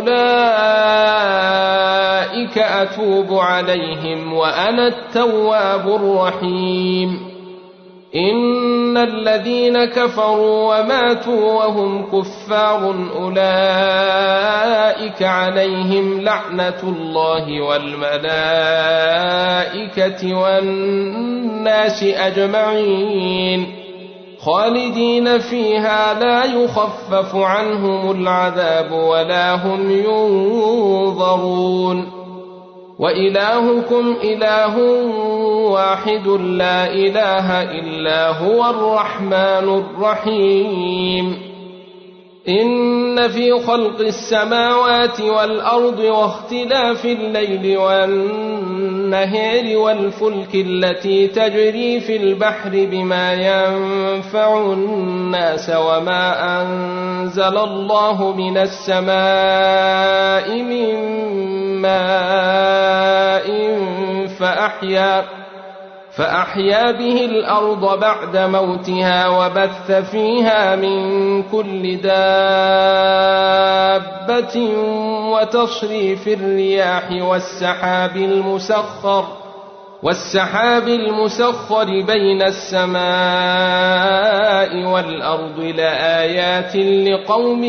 فأولئك أتوب عليهم وأنا التواب الرحيم إن الذين كفروا وماتوا وهم كفار أولئك عليهم لعنة الله والملائكة والناس أجمعين خالدين فيها لا يخفف عنهم العذاب ولا هم ينظرون وإلهكم إله واحد لا إله إلا هو الرحمن الرحيم إن في خلق السماوات والأرض واختلاف الليل والنهار والفلك التي تجري في البحر بما ينفع الناس وما أنزل الله من السماء من ماء فأحيا به الأرض بعد موتها وبث فيها من كل دابة وتصريف الرياح والسحاب المسخر بين السماء والأرض لآيات لقوم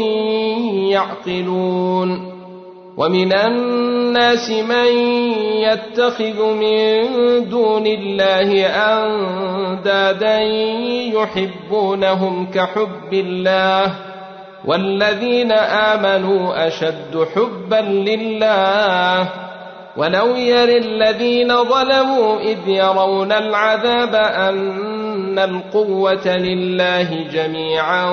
يعقلون ومن الناس من يتخذ من دون الله أندادا يحبونهم كحب الله والذين آمنوا أشد حبا لله ولو يرى الذين ظلموا إذ يرون العذاب أن القوة لله جميعا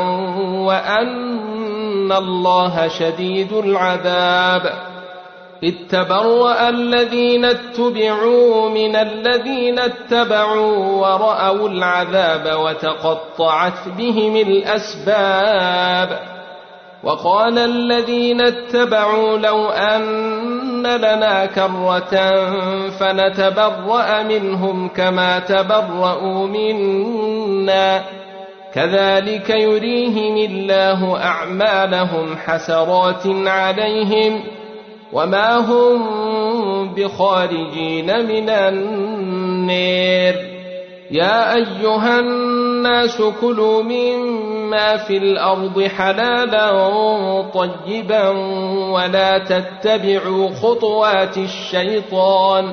وأن الله شديد العذاب إذ تبرأ الذين اتبعوا من الذين اتبعوا ورأوا العذاب وتقطعت بهم الأسباب وقال الذين اتبعوا لو أن لنا كرة فنتبرأ منهم كما تبرؤوا منا كذلك يريهم الله أعمالهم حسرات عليهم وما هم بخارجين من النار يا أيها الناس كلوا مما في الأرض حلالا طيبا ولا تتبعوا خطوات الشيطان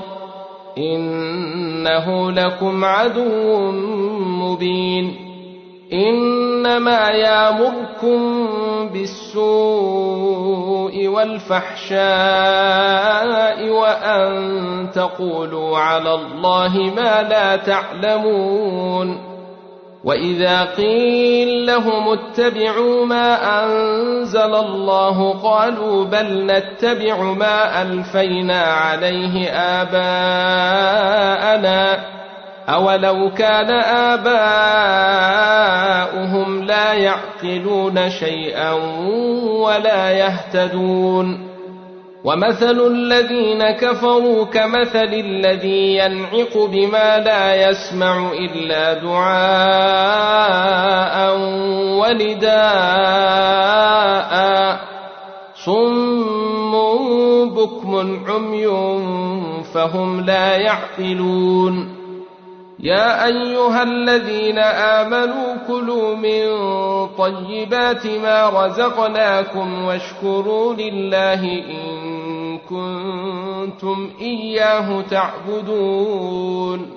إنه لكم عدو مبين إنما يأمركم بالسوء والفحشاء وأن تقولوا على الله ما لا تعلمون وإذا قيل لهم اتبعوا ما أنزل الله قالوا بل نتبع ما ألفينا عليه آباءنا أولو كان آباؤهم لا يعقلون شيئا ولا يهتدون ومثل الذين كفروا كمثل الذي ينعق بما لا يسمع إلا دعاء ونداء صم بكم عمي فهم لا يعقلون يا أيها الذين آمنوا كلوا من طيبات ما رزقناكم واشكروا لله إن كنتم إياه تعبدون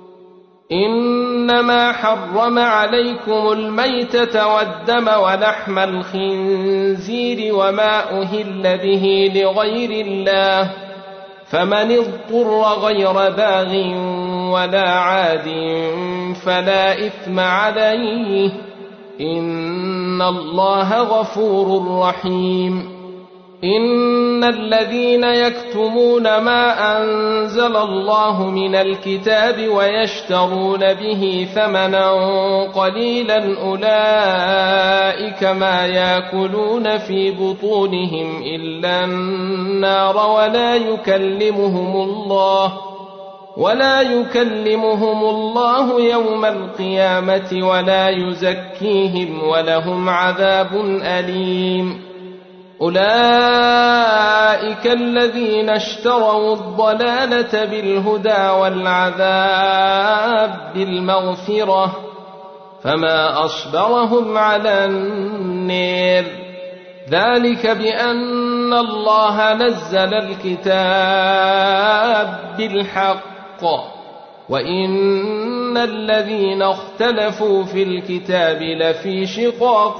إنما حرم عليكم الميتة والدم ولحم الخنزير وما أهل به لغير الله فمن اضطر غير باغ ولا عاد فلا إثم عليه إن الله غفور رحيم إن الذين يكتمون ما أنزل الله من الكتاب ويشترون به ثمنا قليلا أولئك ما يأكلون في بطونهم إلا النار ولا يكلمهم الله يوم القيامة ولا يزكيهم ولهم عذاب أليم أولئك الذين اشتروا الضلالة بالهدى والعذاب بالمغفرة فما أصبرهم على النار ذلك بأن الله نزل الكتاب بالحق وإن الذين اختلفوا في الكتاب لفي شقاق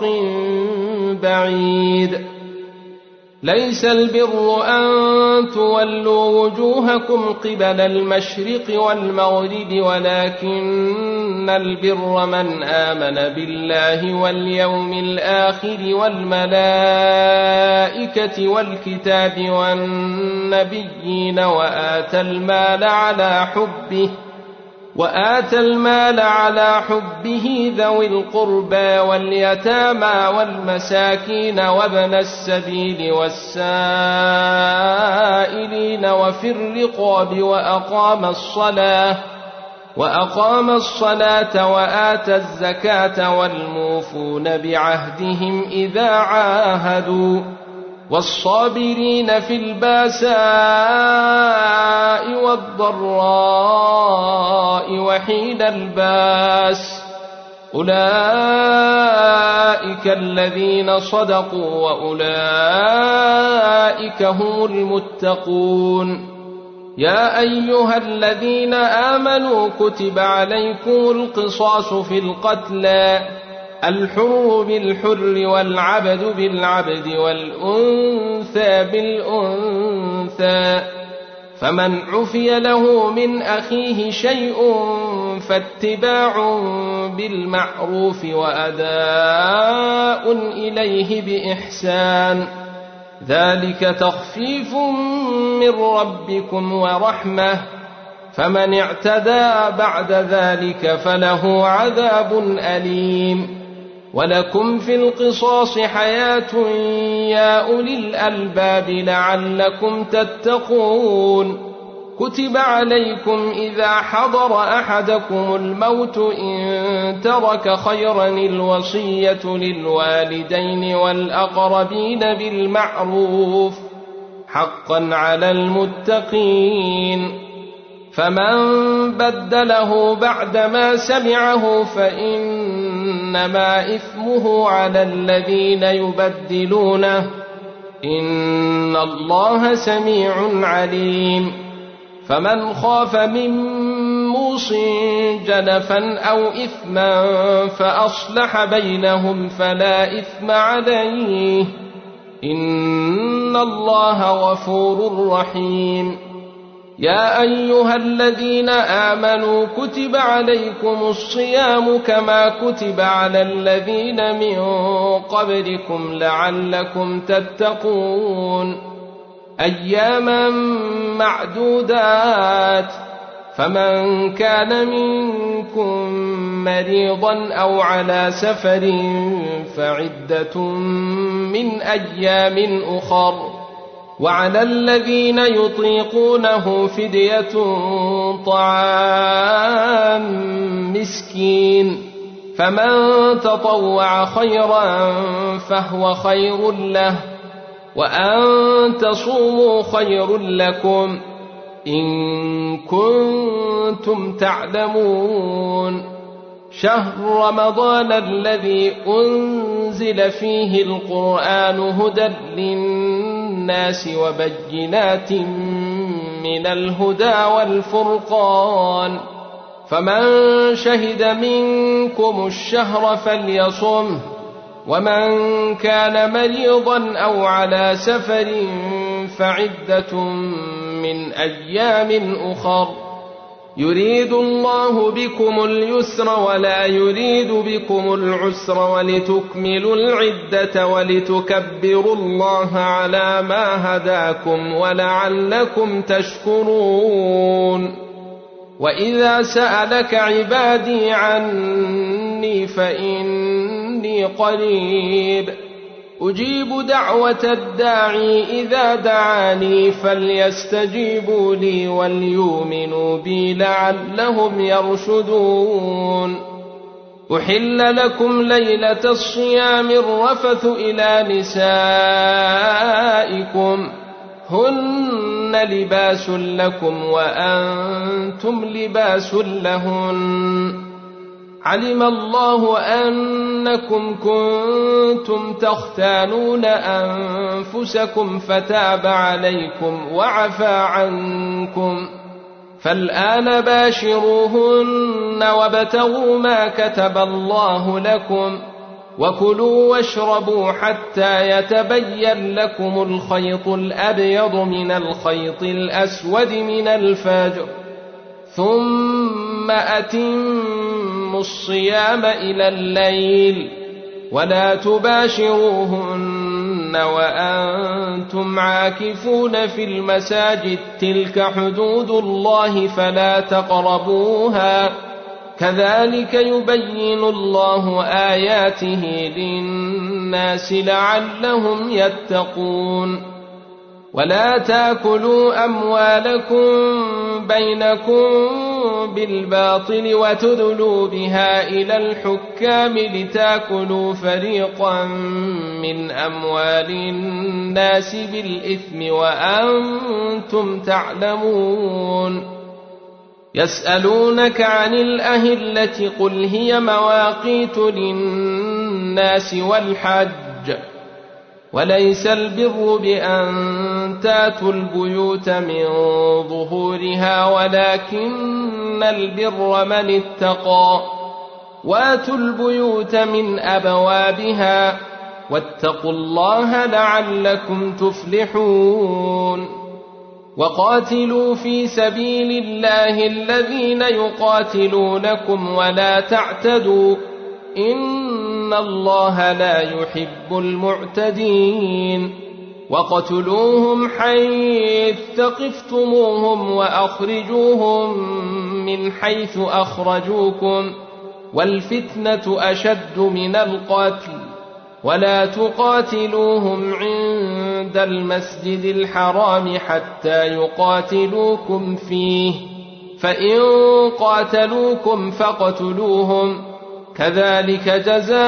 بعيد ليس البر أن تولوا وجوهكم قبل المشرق والمغرب ولكن البر من آمن بالله واليوم الآخر والملائكة والكتاب والنبيين وآتى المال على حبه ذوي القربى واليتامى والمساكين وابن السبيل والسائلين وفي الرقاب وأقام الصلاة وآتى الزكاة والموفون بعهدهم إذا عاهدوا والصابرين في الباساء والضراء وحين الباس أولئك الذين صدقوا وأولئك هم المتقون يا أيها الذين آمنوا كتب عليكم القصاص في القتلى الحر بالحر والعبد بالعبد والأنثى بالأنثى فمن عفي له من أخيه شيء فاتباع بالمعروف وأداء إليه بإحسان ذلك تخفيف من ربكم ورحمة فمن اعتدى بعد ذلك فله عذاب أليم ولكم في القصاص حياة يا أولي الألباب لعلكم تتقون. كتب عليكم إذا حضر أحدكم الموت إن ترك خيرا الوصية للوالدين والأقربين بالمعروف حقا على المتقين. فمن بدله بعدما سمعه فإنما إثمه على الذين يبدلونه إن الله سميع عليم. فمن خاف من موص جنفا أو إثما فأصلح بينهم فلا إثم عليه إن الله غفور رحيم. يا أيها الذين آمنوا كتب عليكم الصيام كما كتب على الذين من قبلكم لعلكم تتقون. أياما معدودات، فمن كان منكم مريضا أو على سفر فعدة من أيام أخر، وعلى الذين يطيقونه فدية طعام مسكين، فمن تطوع خيرا فهو خير له، وأن تصوموا خير لكم إن كنتم تعلمون. شهر رمضان الذي أنزل فيه القرآن هدى للناس وبينات من الهدى والفرقان، فمن شهد منكم الشهر فليصمه، ومن كان مريضا أو على سفر فعدة من أيام أخر. يريد الله بكم اليسر ولا يريد بكم العسر ولتكملوا العدة ولتكبروا الله على ما هداكم ولعلكم تشكرون. وإذا سألك عبادي عني فإني قريب أجيب دعوة الداعي إذا دعاني فليستجيبوا لي وليؤمنوا بي لعلهم يرشدون. أحل لكم ليلة الصيام الرفث إلى نسائكم هن لباس لكم وأنتم لباس لهن. علم الله أنكم كنتم تختانون أنفسكم فتاب عليكم وعفى عنكم، فالآن باشروهن وابتغوا ما كتب الله لكم، وكلوا واشربوا حتى يتبين لكم الخيط الأبيض من الخيط الأسود من الفجر، ثم أتموا الصيام إلى الليل، ولا تباشروهن وأنتم عاكفون في المساجد، تلك حدود الله فلا تقربوها، كذلك يبين الله آياته للناس لعلهم يتقون. ولا تأكلوا أموالكم بينكم بالباطل وتدلوا بها إلى الحكام لتأكلوا فريقا من أموال الناس بالإثم وأنتم تعلمون. يسألونك عن الأهلة قل هي مواقيت للناس والحج، وليس البر بأن تاتوا البيوت من ظهورها ولكن البر من اتقى، واتوا البيوت من أبوابها واتقوا الله لعلكم تفلحون. وقاتلوا في سبيل الله الذين يقاتلونكم ولا تعتدوا إن الله لا يحب المعتدين. وقتلوهم حيث ثقفتموهم وأخرجوهم من حيث أخرجوكم والفتنة أشد من القتل ولا تقاتلوهم عند المسجد الحرام حتى يقاتلوكم فيه فإن قاتلوكم فاقتلوهم كذلك جزاء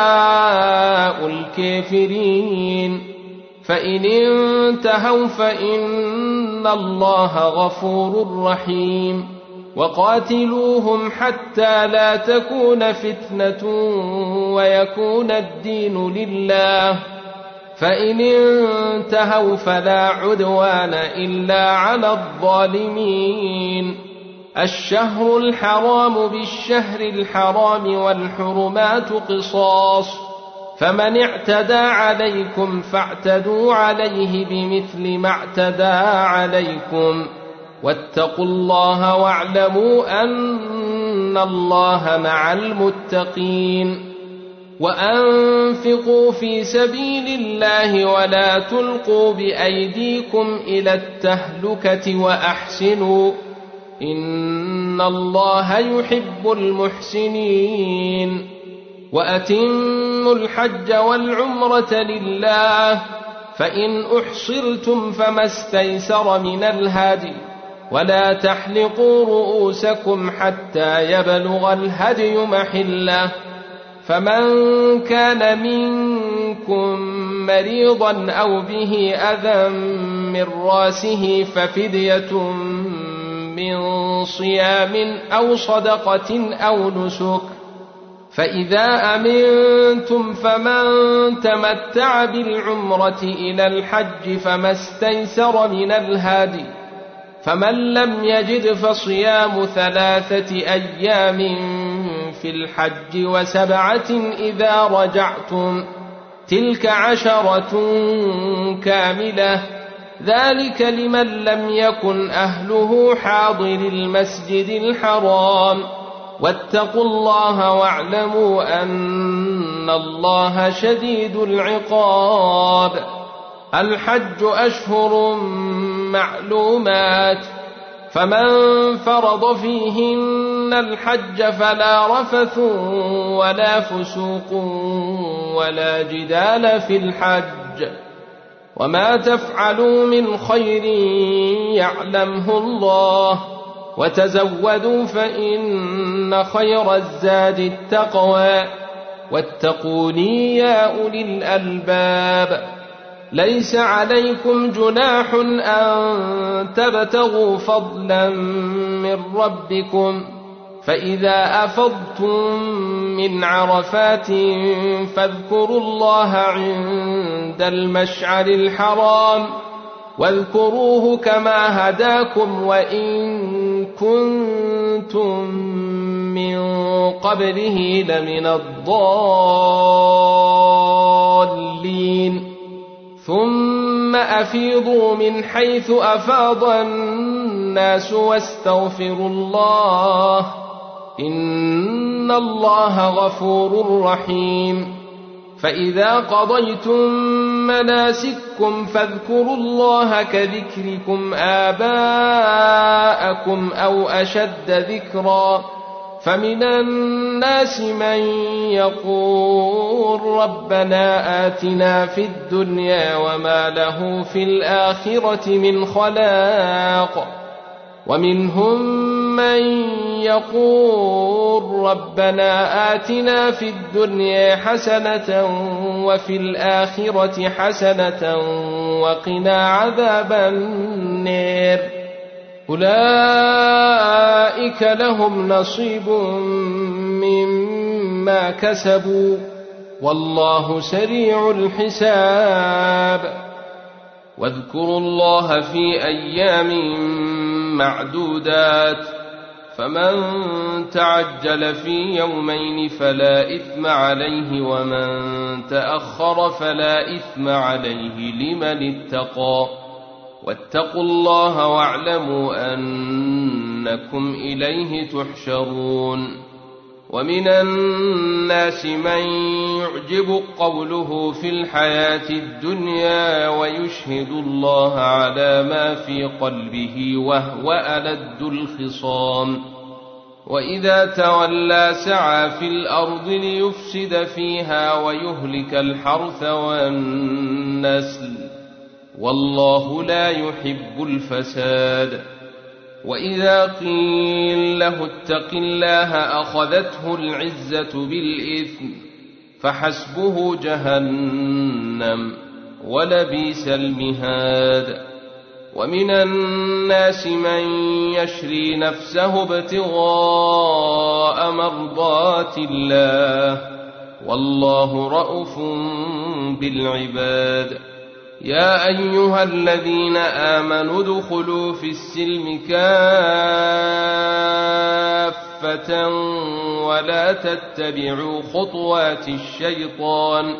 الكافرين فإن انتهوا فإن الله غفور رحيم وقاتلوهم حتى لا تكون فتنة ويكون الدين لله فإن انتهوا فلا عدوان إلا على الظالمين الشهر الحرام بالشهر الحرام والحرمات قصاص فمن اعتدى عليكم فاعتدوا عليه بمثل ما اعتدى عليكم واتقوا الله واعلموا أن الله مع المتقين وأنفقوا في سبيل الله ولا تلقوا بأيديكم إلى التهلكة وأحسنوا إن الله يحب المحسنين وأتموا الحج والعمرة لله فإن أحصرتم فما استيسر من الهدي ولا تحلقوا رؤوسكم حتى يبلغ الهدي محله فمن كان منكم مريضا أو به أذى من راسه ففدية من صيام أو صدقة أو نسك فإذا أمنتم فمن تمتع بالعمرة إلى الحج فما استيسر من الهدي فمن لم يجد فصيام 3 أيام في الحج و7 إذا رجعتم تلك 10 كاملة ذلك لمن لم يكن أهله حاضر المسجد الحرام واتقوا الله واعلموا أن الله شديد العقاب الحج أشهر معلومات فمن فرض فيهن الحج فلا رفث ولا فسوق ولا جدال في الحج وما تفعلوا من خير يعلمه الله وتزودوا فإن خير الزاد التقوى واتقوني يا أولي الألباب ليس عليكم جناح أن تبتغوا فضلا من ربكم فإذا أفضتم من عرفات فاذكروا الله عند المشعر الحرام واذكروه كما هداكم وإن كنتم من قبله لمن الضالين ثم أفيضوا من حيث أفاض الناس واستغفروا الله إن الله غفور رحيم فإذا قضيتم مناسككم فاذكروا الله كذكركم آباءكم أو أشد ذكرا فمن الناس من يقول ربنا آتنا في الدنيا وما له في الآخرة من خلاق ومنهم من يقول ربنا آتنا في الدنيا حسنة وفي الآخرة حسنة وقنا عذاب النار أولئك لهم نصيب مما كسبوا والله سريع الحساب واذكروا الله في أيام معدودات فمن تعجل في يومين فلا إثم عليه ومن تأخر فلا إثم عليه لمن اتقى واتقوا الله واعلموا أنكم إليه تحشرون ومن الناس من يعجب قوله في الحياة الدنيا ويشهد الله على ما في قلبه وهو ألد الخصام وإذا تولى سعى في الأرض ليفسد فيها ويهلك الحرث والنسل والله لا يحب الفساد. وإذا قيل له اتق الله أخذته العزة بالإثم فحسبه جهنم ولبئس المهاد. ومن الناس من يشري نفسه ابتغاء مرضات الله والله رءوف بالعباد. يا أيها الذين آمنوا ادخلوا في السلم كافة ولا تتبعوا خطوات الشيطان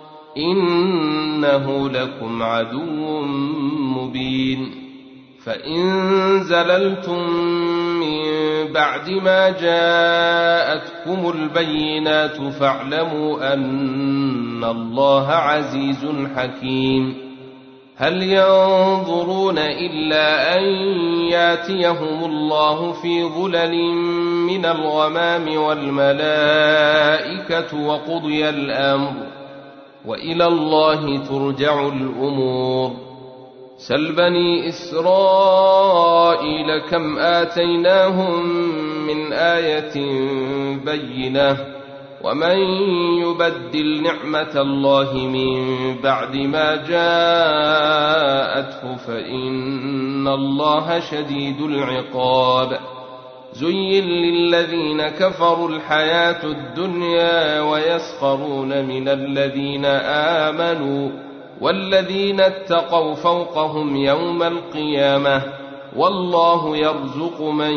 إنه لكم عدو مبين. فإن زللتم من بعد ما جاءتكم البينات فاعلموا أن الله عزيز حكيم. هل ينظرون إلا أن ياتيهم الله في ظلل من الغمام والملائكة وقضي الأمر وإلى الله ترجع الأمور. سل بني إسرائيل كم آتيناهم من آية بينة ومن يبدل نعمة الله من بعد ما جاءته فإن الله شديد العقاب. زين للذين كفروا الحياة الدنيا ويسخرون من الذين آمنوا والذين اتقوا فوقهم يوم القيامة والله يرزق من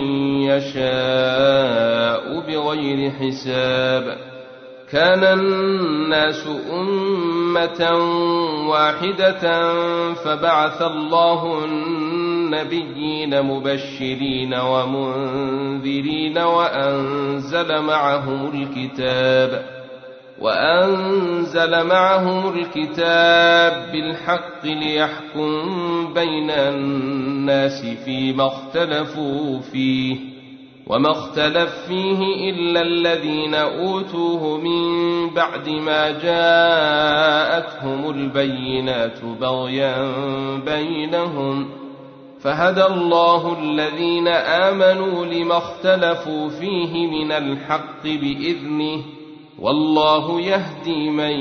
يشاء بغير حساب. كان الناس أمة واحدة فبعث الله النبيين مبشرين ومنذرين وأنزل معهم الكتاب بالحق ليحكم بين الناس فيما اختلفوا فيه وما اختلف فيه إلا الذين أوتوه من بعد ما جاءتهم البينات بغيا بينهم فهدى الله الذين آمنوا لما اختلفوا فيه من الحق بإذنه والله يهدي من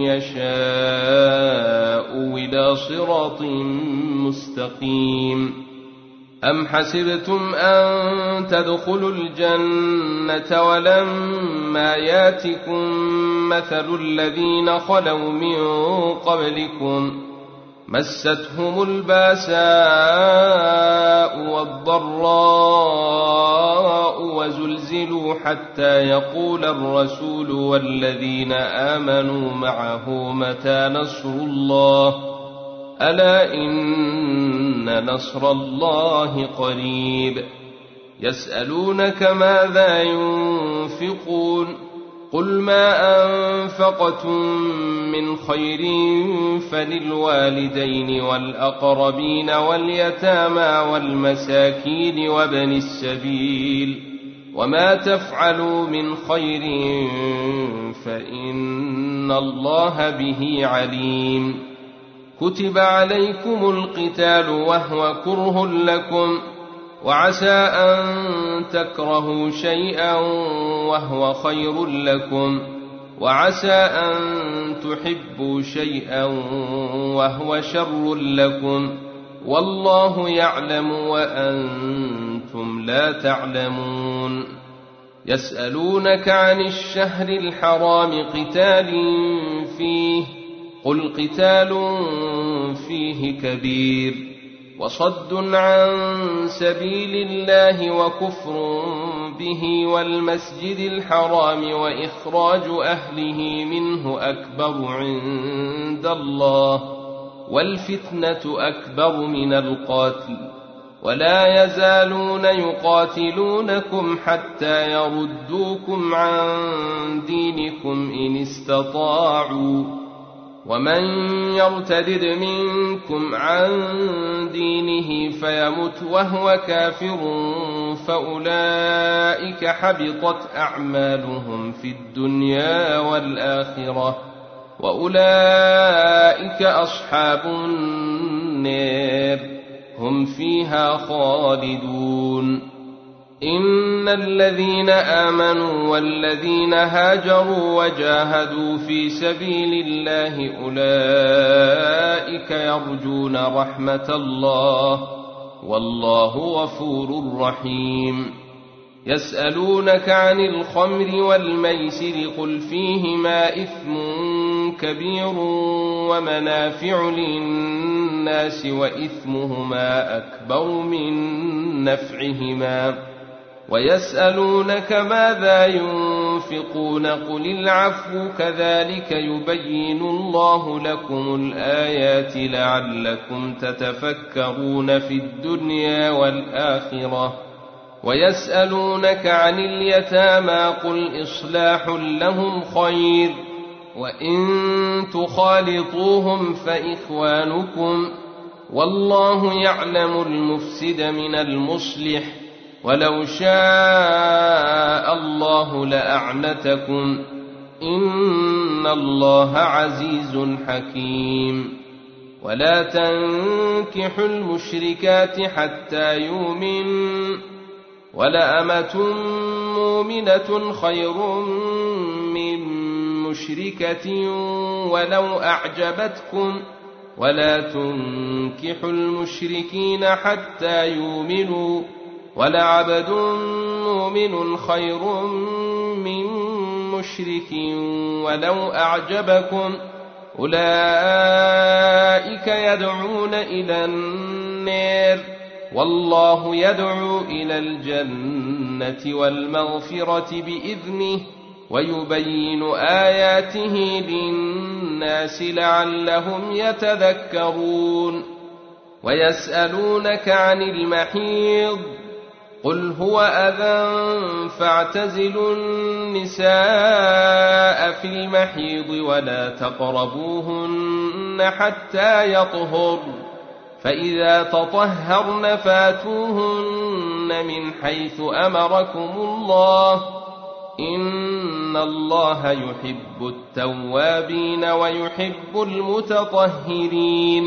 يشاء إلى صراط مستقيم. أم حسبتم أن تدخلوا الجنة ولما ياتكم مثل الذين خلوا من قبلكم مستهم الباساء والضراء وزلزلوا حتى يقول الرسول والذين آمنوا معه متى نصر الله ألا إن نصر الله قريب. يسألونك ماذا ينفقون قل ما أنفقتم من خير فللوالدين والأقربين واليتامى والمساكين وابن السبيل وما تفعلوا من خير فإن الله به عليم. كتب عليكم القتال وهو كره لكم وعسى أن تكرهوا شيئا وهو خير لكم وعسى أن تحبوا شيئا وهو شر لكم والله يعلم وأنتم لا تعلمون. يسألونك عن الشهر الحرام قتال فيه قل قتال فيه كبير وصد عن سبيل الله وكفر به والمسجد الحرام وإخراج أهله منه أكبر عند الله والفتنة أكبر من القتل ولا يزالون يقاتلونكم حتى يردوكم عن دينكم إن استطاعوا ومن يرتدد منكم عن دينه فيمت وهو كافر فأولئك حبطت أعمالهم في الدنيا والآخرة وأولئك أصحاب النار هم فيها خالدون. إن الذين آمنوا والذين هاجروا وجاهدوا في سبيل الله أولئك يرجون رحمة الله والله غفور رحيم. يسألونك عن الخمر والميسر قل فيهما إثم كبير ومنافع للناس وإثمهما أكبر من نفعهما ويسألونك ماذا ينفقون قل العفو كذلك يبين الله لكم الآيات لعلكم تتفكرون في الدنيا والآخرة ويسألونك عن اليتامى قل إصلاح لهم خير وإن تخالطوهم فإخوانكم والله يعلم المفسد من المصلح ولو شاء الله لأعنتكم إن الله عزيز حكيم. ولا تنكحوا المشركات حتى يؤمنوا ولأمة مؤمنة خير من مشركة ولو أعجبتكم ولا تنكحوا المشركين حتى يؤمنوا ولعبد مؤمن خير من مشرك ولو أعجبكم أولئك يدعون إلى النار والله يدعو إلى الجنة والمغفرة بإذنه ويبين آياته للناس لعلهم يتذكرون. ويسألونك عن المحيض قل هو أذى فاعتزلوا النساء في المحيض ولا تقربوهن حتى يطهرن فإذا تطهرن فاتوهن من حيث أمركم الله إن الله يحب التوابين ويحب المتطهرين.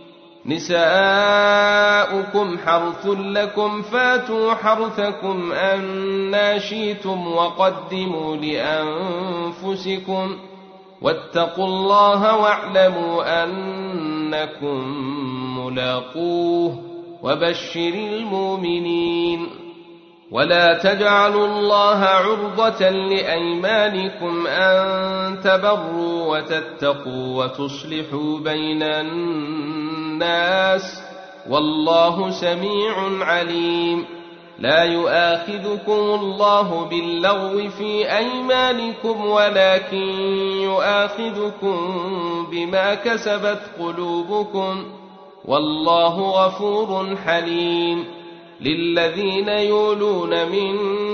نساؤكم حرث لكم فاتوا حرثكم أنى شئتم وقدموا لأنفسكم واتقوا الله واعلموا أنكم ملاقوه وبشر المؤمنين. ولا تجعلوا الله عرضة لأيمانكم أن تبروا وتتقوا وتصلحوا بين الناس والله سميع عليم. لا يؤاخذكم الله باللغو في أيمانكم ولكن يؤاخذكم بما كسبت قلوبكم والله غفور حليم. للذين يولون من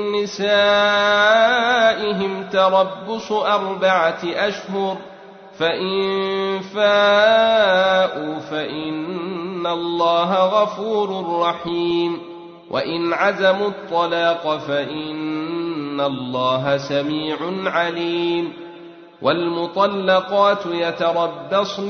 نسائهم تربص 4 أشهر فإن فاءوا فإن الله غفور رحيم وإن عزموا الطلاق فإن الله سميع عليم. والمطلقات يتربصن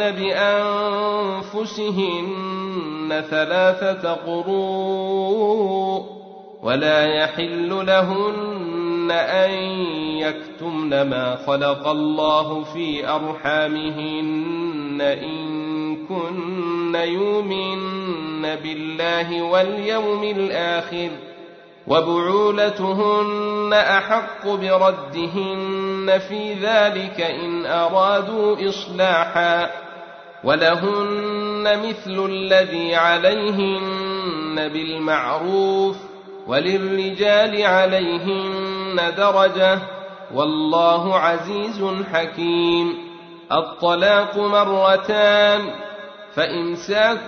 بأنفسهن 3 قروء ولا يحل لهن أن يكتمن ما خلق الله في أرحامهن إن كن يؤمن بالله واليوم الآخر وبعولتهن أحق بردهن في ذلك إن أرادوا إصلاحا ولهن مثل الذي عليهن بالمعروف وللرجال عليهن درجة والله عزيز حكيم. الطلاق 2 فإمساك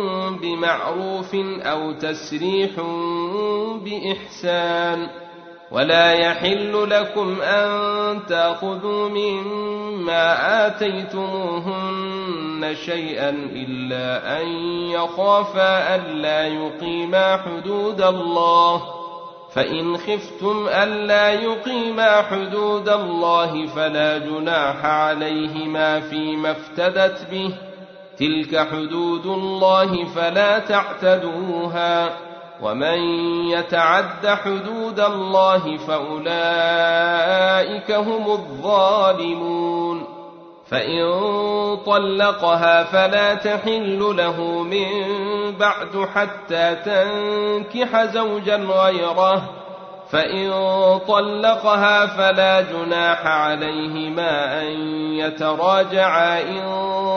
بمعروف أو تسريح بإحسان ولا يحل لكم أن تأخذوا مما آتيتموهن شيئا إلا أن يخافا ألا يقيما حدود الله، فإن خفتم ألا يقيما حدود الله فلا جناح عليهما فيما افتدت به، تلك حدود الله فلا تعتدوها، ومن يتعد حدود الله فأولئك هم الظالمون. فإن طلقها فلا تحل له من بعد حتى تنكح زوجا غيره، فإن طلقها فلا جناح عليهما أن يتراجعا إن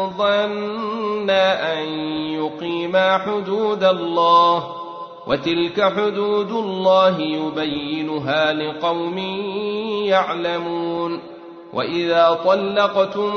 ظنا أن يقيما حدود الله، وتلك حدود الله يبينها لقوم يعلمون. وإذا طلقتم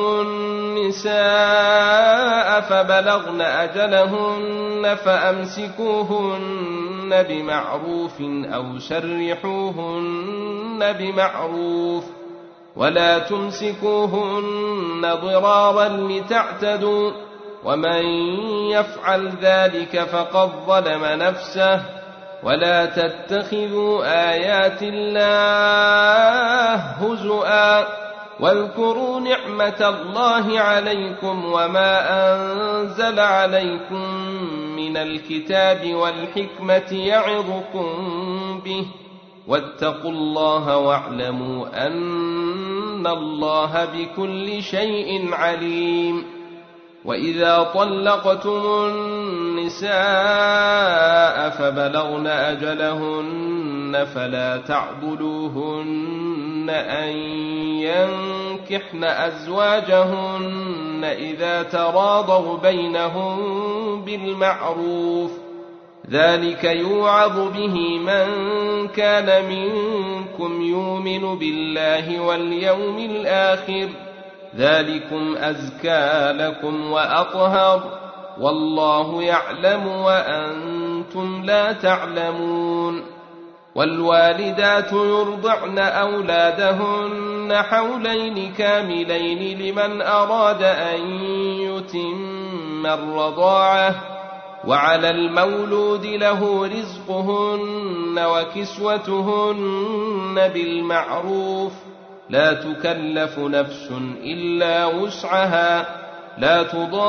النساء فبلغن أجلهن فأمسكوهن بمعروف أو سرحوهن بمعروف، ولا تمسكوهن ضرارا لتعتدوا، ومن يفعل ذلك فقد ظلم نفسه. ولا تتخذوا آيات الله هزؤا، واذكروا نعمة الله عليكم وما أنزل عليكم من الكتاب والحكمة يعظكم به، واتقوا الله واعلموا أن الله بكل شيء عليم. وإذا طلقتم النساء فبلغن أجلهن فلا تعضلوهن أن ينكحن أزواجهن إذا تراضوا بينهم بالمعروف، ذلك يوعظ به من كان منكم يؤمن بالله واليوم الآخر، ذلكم أزكى لكم وأطهر، والله يعلم وأنتم لا تعلمون. والوالدات يرضعن أولادهن حولين كاملين لمن أراد أن يتم الرضاعة، وعلى المولود له رزقهن وكسوتهن بالمعروف، لا تكلف نفس إلا وسعها، لا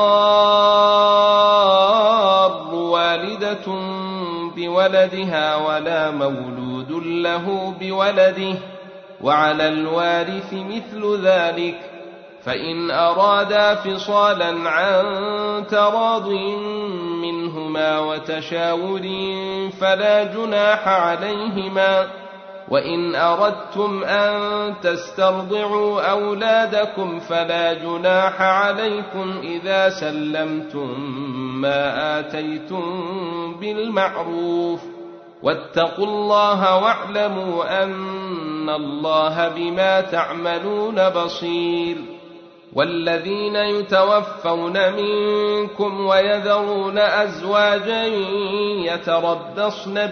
تضار والدة بولدها ولا مولود له بولده، وعلى الوارث مثل ذلك، فإن أرادا فصالا عن تراض منهما وتشاور فلا جناح عليهما. وإن أردتم أن تسترضعوا أولادكم فلا جناح عليكم إذا سلمتم ما آتيتم بالمعروف، واتقوا الله واعلموا أن الله بما تعملون بصير. والذين يتوفون منكم ويذرون أزواجا يتربصن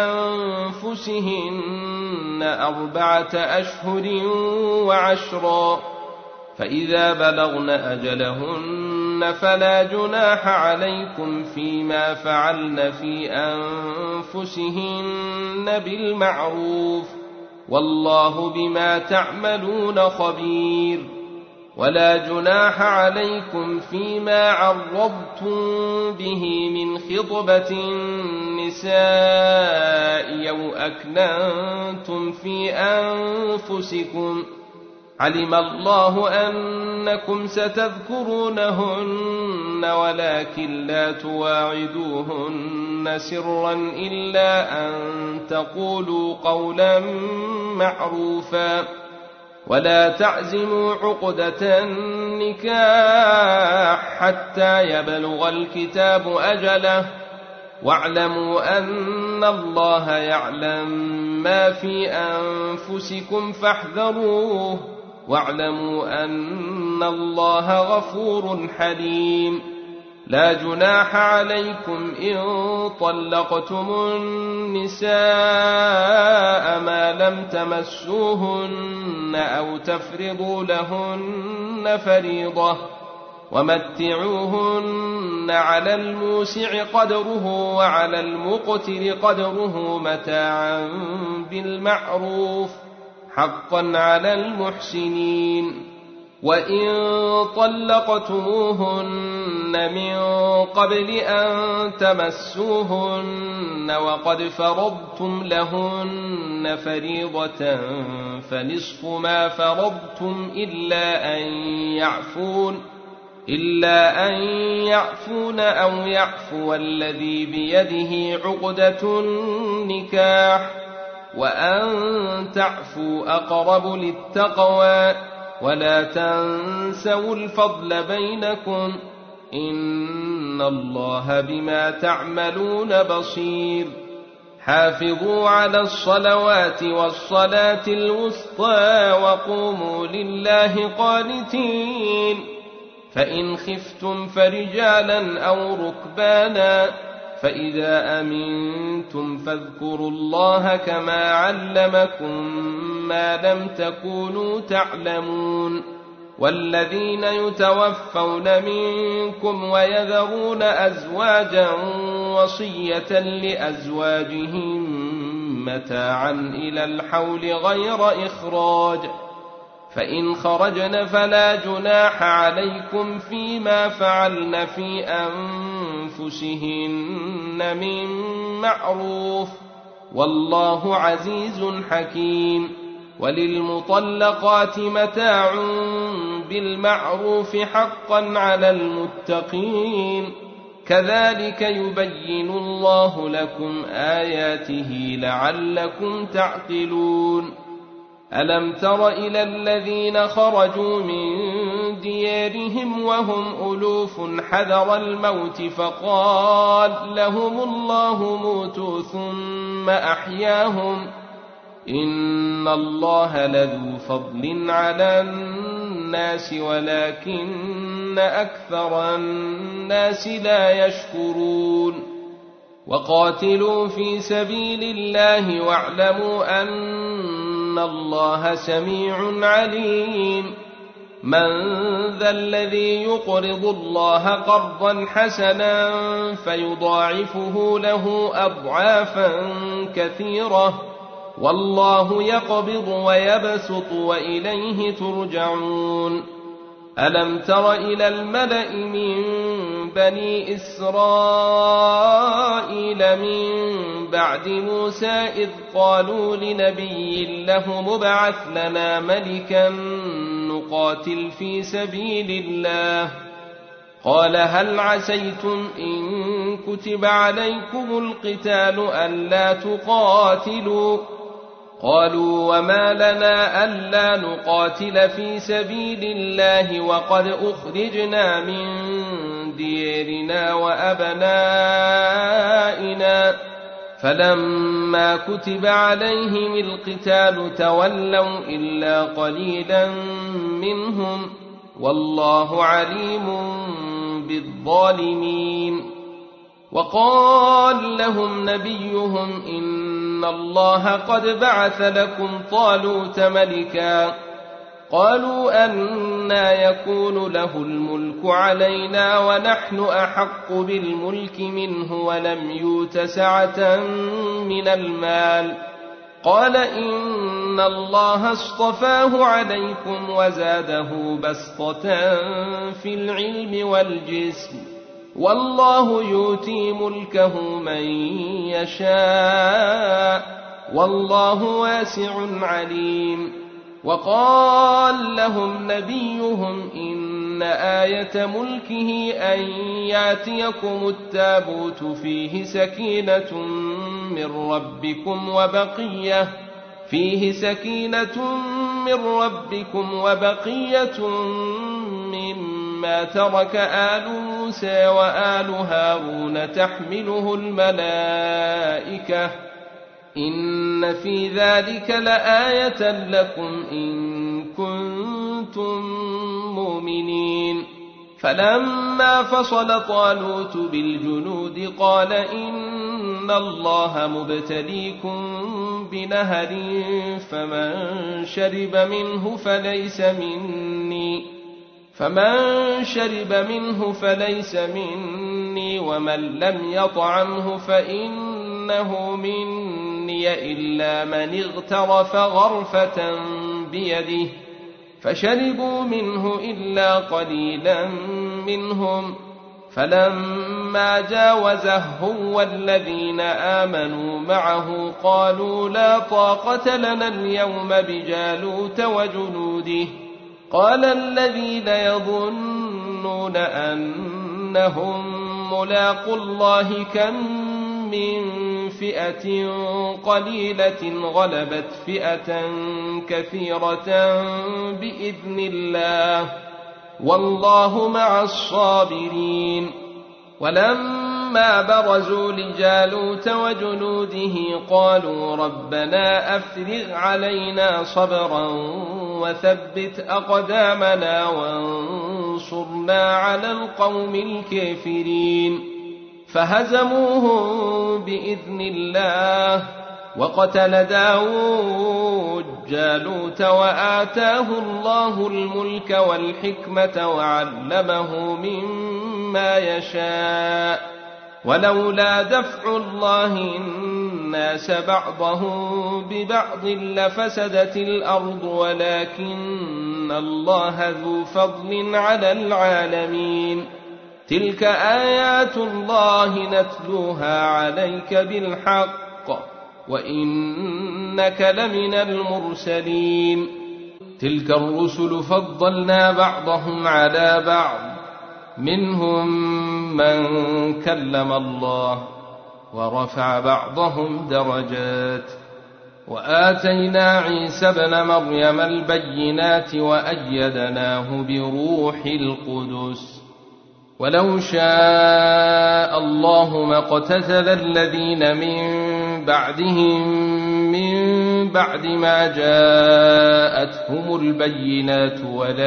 بأنفسهن 4 أشهر وعشرا، فإذا بلغن أجلهن فلا جناح عليكم فيما فعلن في أنفسهن بالمعروف، والله بما تعملون خبير. ولا جناح عليكم فيما عرضتم به من خطبة النساء أو أكننتم في أنفسكم، علم الله أنكم ستذكرونهن ولكن لا تواعدوهن سرا إلا أن تقولوا قولا معروفا، ولا تعزموا عقدة النكاح حتى يبلغ الكتاب أجله، واعلموا أن الله يعلم ما في أنفسكم فاحذروه، واعلموا أن الله غفور حليم. لا جناح عليكم إن طلقتم النساء ما لم تمسوهن أو تفرضوا لهن فريضة ومتعوهن على الموسع قدره وعلى المقتر قدره متاعا بالمعروف حقا على المحسنين. وإن طلقتموهن من قبل أن تمسوهن وقد فرضتم لهن فريضة فنصف ما فرضتم إلا أن يعفون أو يعفو الذي بيده عقدة النكاح وأن تعفوا أقرب للتقوى ولا تنسوا الفضل بينكم إن الله بما تعملون بصير. حافظوا على الصلوات والصلاة الوسطى وقوموا لله قانتين. فإن خفتم فرجالا أو ركبانا فإذا أمنتم فاذكروا الله كما علمكم ما لم تكونوا تعلمون. والذين يتوفون منكم ويذرون أزواجا وصية لأزواجهم متاعا إلى الحول غير إخراج فإن خرجن فلا جناح عليكم فيما فعلن في أنفسهن من معروف والله عزيز حكيم. وللمطلقات متاع بالمعروف حقا على المتقين كذلك يبين الله لكم آياته لعلكم تعقلون. ألم تر إلى الذين خرجوا من ديارهم وهم ألوف حذر الموت فقال لهم الله موتوا ثم أحياهم إن الله لذو فضل على الناس ولكن أكثر الناس لا يشكرون. وقاتلوا في سبيل الله واعلموا أن الله سميع عليم. من ذا الذي يقرض الله قرضا حسنا فيضاعفه له أضعافا كثيرة والله يقبض ويبسط وإليه ترجعون. ألم تر إلى الملأ من بني إسرائيل من بعد موسى إذ قالوا لنبي له مبعث لنا ملكا نقاتل في سبيل الله قال هل عسيتم إن كتب عليكم القتال ألا تقاتلوا قالوا وما لنا ألا نقاتل في سبيل الله وقد أخرجنا من ديارنا وأبنائنا فلما كتب عليهم القتال تولوا إلا قليلا منهم والله عليم بالظالمين. وقال لهم نبيهم إن الله قد بعث لكم طالوت ملكا قالوا أنى يكون له الملك علينا ونحن أحق بالملك منه ولم يؤت سعة من المال قال إن الله اصطفاه عليكم وزاده بسطة في العلم والجسم والله يؤتي ملكه من يشاء والله واسع عليم. وقال لهم نبيهم إن آية ملكه أن ياتيكم التابوت فيه سكينة من ربكم وبقية مما ترك آل موسى وآل هارون تحمله الملائكة إن في ذلك لآية لكم إن كنتم مؤمنين. فلما فصل طالوت بالجنود قال إن الله مبتليكم بنهر فمن شرب منه فليس مني ومن لم يطعمه فإنه مني إلا من اغترف غرفة بيده فشربوا منه إلا قليلا منهم فلما جاوزه هو والذين آمنوا معه قالوا لا طاقة لنا اليوم بجالوت وجنوده قال الذين يظنون أنهم ملاقوا الله كم من فئة قليلة غلبت فئة كثيرة بإذن الله والله مع الصابرين. ولما برزوا لجالوت وجنوده قالوا ربنا أفرغ علينا صبرا وثبت أقدامنا وانصرنا على القوم الكافرين فهزموهم بإذن الله وقتل داود جالوت وآتاه الله الملك والحكمة وعلمه مما يشاء ولولا دفع الله الناس بعضهم ببعض لفسدت الأرض ولكن الله ذو فضل على العالمين. تلك آيات الله نتلوها عليك بالحق وإنك لمن المرسلين. تلك الرسل فضلنا بعضهم على بعض منهم من كلم الله ورفع بعضهم درجات وآتينا عيسى ابن مريم البينات وأيدناه بروح القدس ولو شاء الله ما اقتتل الذين من بعدهم من بعد ما جاءتهم البينات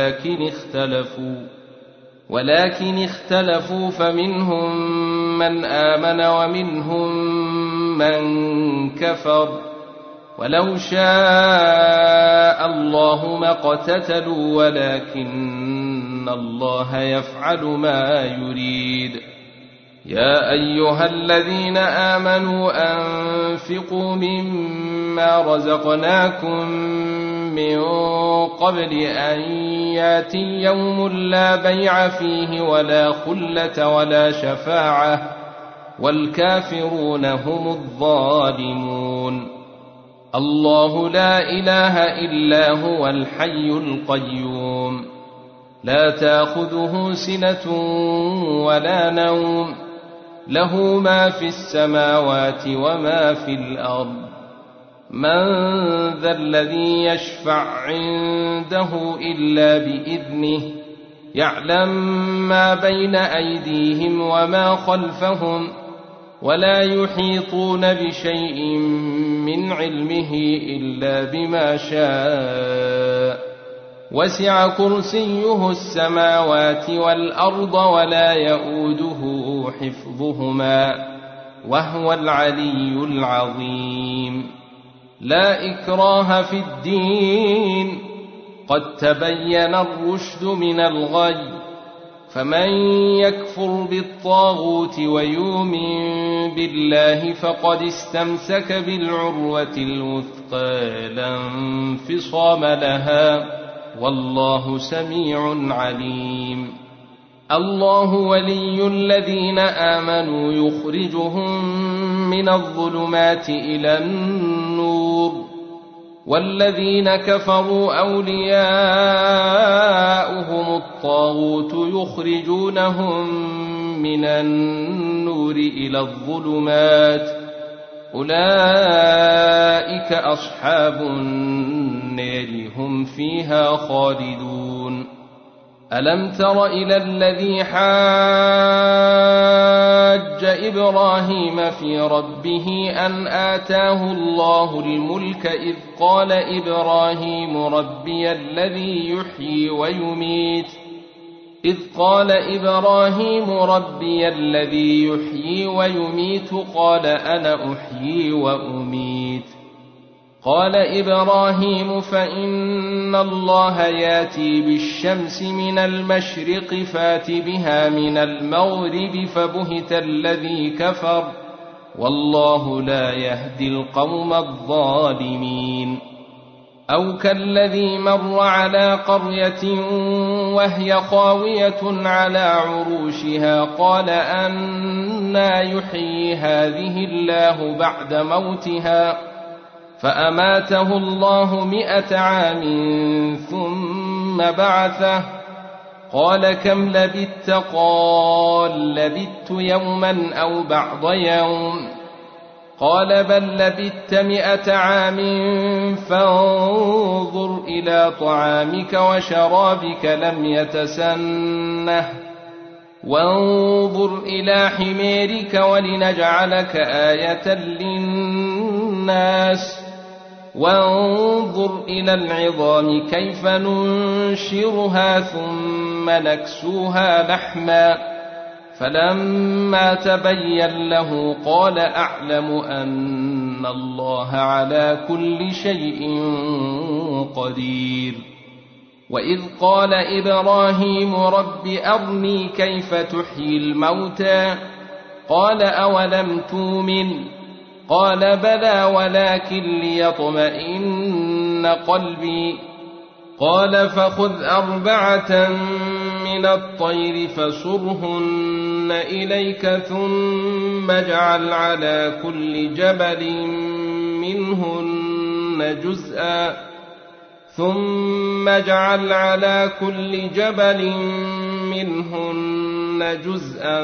ولكن اختلفوا فمنهم من آمن ومنهم من كفر ولو شاء الله ما اقتتلوا ولكن الله يفعل ما يريد. يا أيها الذين آمنوا أنفقوا مما رزقناكم من قبل أن ياتي يوم لا بيع فيه ولا خلة ولا شفاعة والكافرون هم الظالمون. الله لا إله إلا هو الحي القيوم لا تأخذه سنة ولا نوم له ما في السماوات وما في الأرض من ذا الذي يشفع عنده إلا بإذنه يعلم ما بين أيديهم وما خلفهم ولا يحيطون بشيء من علمه إلا بما شاء وسع كرسيه السماوات والأرض ولا يؤوده حفظهما وهو العلي العظيم. لا إكراه في الدين قد تبين الرشد من الغي فمن يكفر بالطاغوت ويؤمن بالله فقد استمسك بالعروة الوثقى لا انفصام لها والله سميع عليم. الله ولي الذين آمنوا يخرجهم من الظلمات إلى النور والذين كفروا أولياؤهم الطاغوت يخرجونهم من النور إلى الظلمات أولئك أصحاب النار هم فيها خالدون. ألم تر إلى الذي حاج إبراهيم في ربه أن آتاه الله الملك إذ قال إبراهيم ربي الذي يحيي ويميت إذ قال إبراهيم ربي الذي يحيي ويميت قال أنا أحيي وأميت قال إبراهيم فإن الله ياتي بالشمس من المشرق فات بها من المغرب فبهت الذي كفر والله لا يهدي القوم الظالمين أو كالذي مر على قرية وهي خاوية على عروشها قال أنى يحيي هذه الله بعد موتها فأماته الله 100 عام ثم بعثه قال كم لبثت قال لبثت يوما أو بعض يوم قال بل لبثت 100 عام فانظر إلى طعامك وشرابك لم يتسنه وانظر إلى حميرك ولنجعلك آية للناس وانظر إلى العظام كيف ننشرها ثم نكسوها لحما فلما تبين له قال أعلم أن الله على كل شيء قدير وإذ قال إبراهيم رب أرني كيف تحيي الموتى قال أولم تؤمن قال بلى ولكن ليطمئن قلبي قال فخذ 4 من الطير فصرهن إليك ثم اجعل على كل جبل منهن جزءا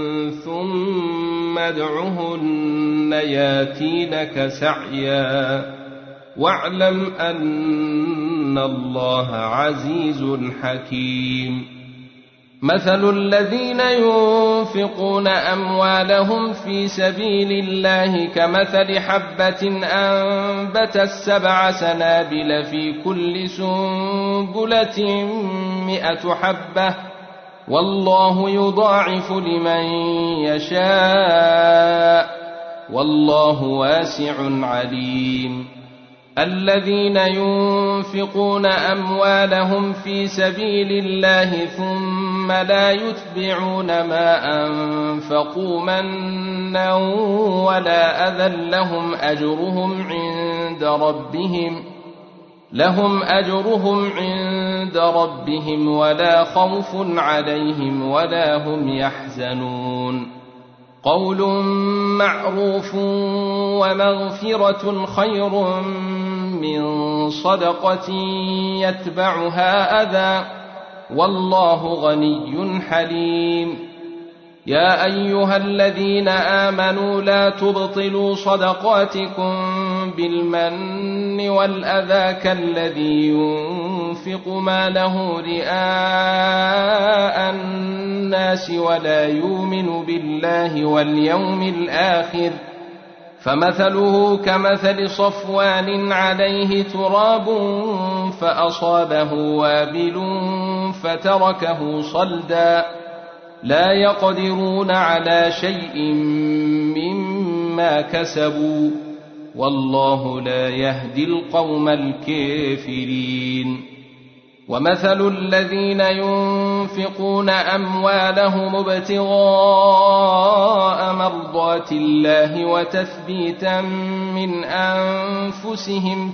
ثم ادعهن ياتينك سعيا واعلم أن الله عزيز حكيم مثل الذين ينفقون أموالهم في سبيل الله كمثل حبة أنبتت 7 سنابل في كل سنبلة 100 حبة والله يضاعف لمن يشاء والله واسع عليم الذين ينفقون أموالهم في سبيل الله ثم لا يتبعون ما أنفقوا منا ولا أذى لهم أجرهم عند ربهم ولا خوف عليهم ولا هم يحزنون قول معروف ومغفرة خير من صدقة يتبعها أذى والله غني حليم يا أيها الذين آمنوا لا تبطلوا صدقاتكم بالمن والأذى كالذي ينفق ماله رئاء الناس ولا يؤمن بالله واليوم الآخر فمثله كمثل صفوان عليه تراب فأصابه وابل فتركه صلدا لا يقدرون على شيء مما كسبوا والله لا يهدي القوم الكافرين ومثل الذين ينفقون أموالهم ابتغاء مرضات الله وتثبيتا من أنفسهم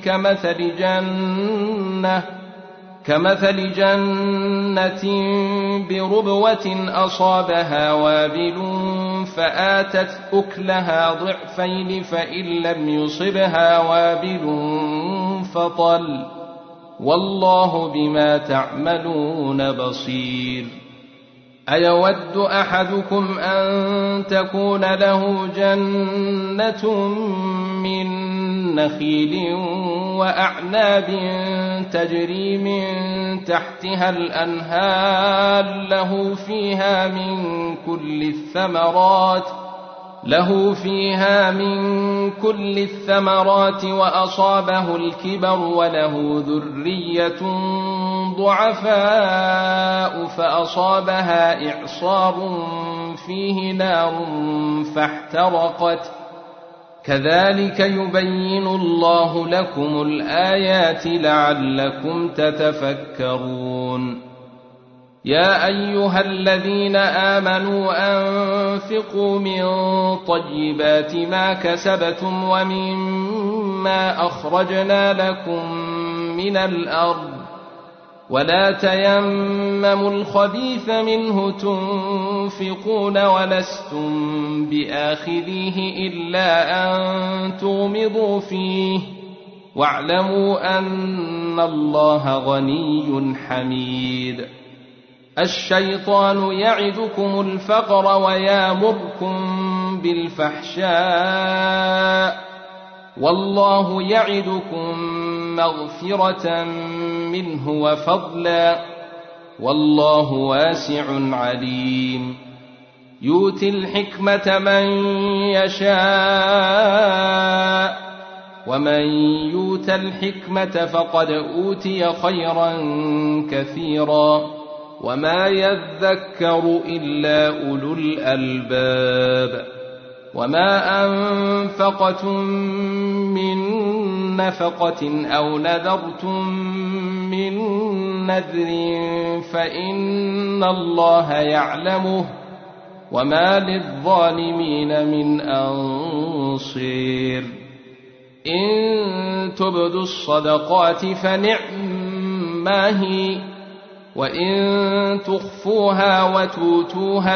كمثل جنة بربوة أصابها وابل فآتت أكلها ضعفين فإن لم يصبها وابل فطل والله بما تعملون بصير أيود أحدكم أن تكون له جنة من نخيل وأعناب تجري من تحتها الأنهار له فيها من كل الثمرات وأصابه الكبر وله ذرية ضعفاء فأصابها إعصار فيه نار فاحترقت كذلك يبين الله لكم الآيات لعلكم تتفكرون يا أيها الذين آمنوا أنفقوا من طيبات ما كسبتم ومما أخرجنا لكم من الأرض ولا تيمموا الخبيث منه تنفقون ولستم بآخذيه إلا أن تغمضوا فيه واعلموا أن الله غني حميد الشيطان يعدكم الفقر ويامركم بالفحشاء والله يعدكم مغفرة منه وفضلا والله واسع عليم يؤتي الحكمة من يشاء ومن يؤت الحكمة فقد أوتي خيرا كثيرا وما يذكر إلا أولو الألباب وما أنفقتم من نفقة أو نذرتم من نذر فإن الله يعلمه وما للظالمين من أنصير إن تبدوا الصدقات فنعما هي وإن تخفوها وتؤتوها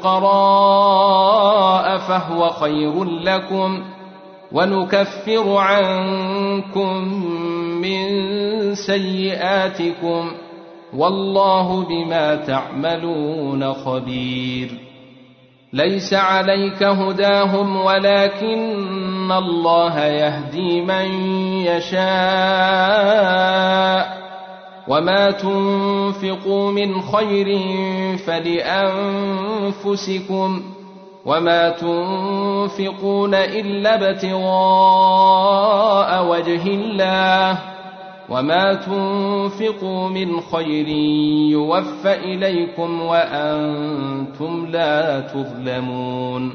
الفقراء فهو خير لكم ونكفر عنكم من سيئاتكم والله بما تعملون خبير ليس عليك هداهم ولكن الله يهدي من يشاء وما تنفقوا من خير فلأنفسكم وما تنفقون إلا ابتغاء وجه الله وما تنفقوا من خير يوفى إليكم وأنتم لا تظلمون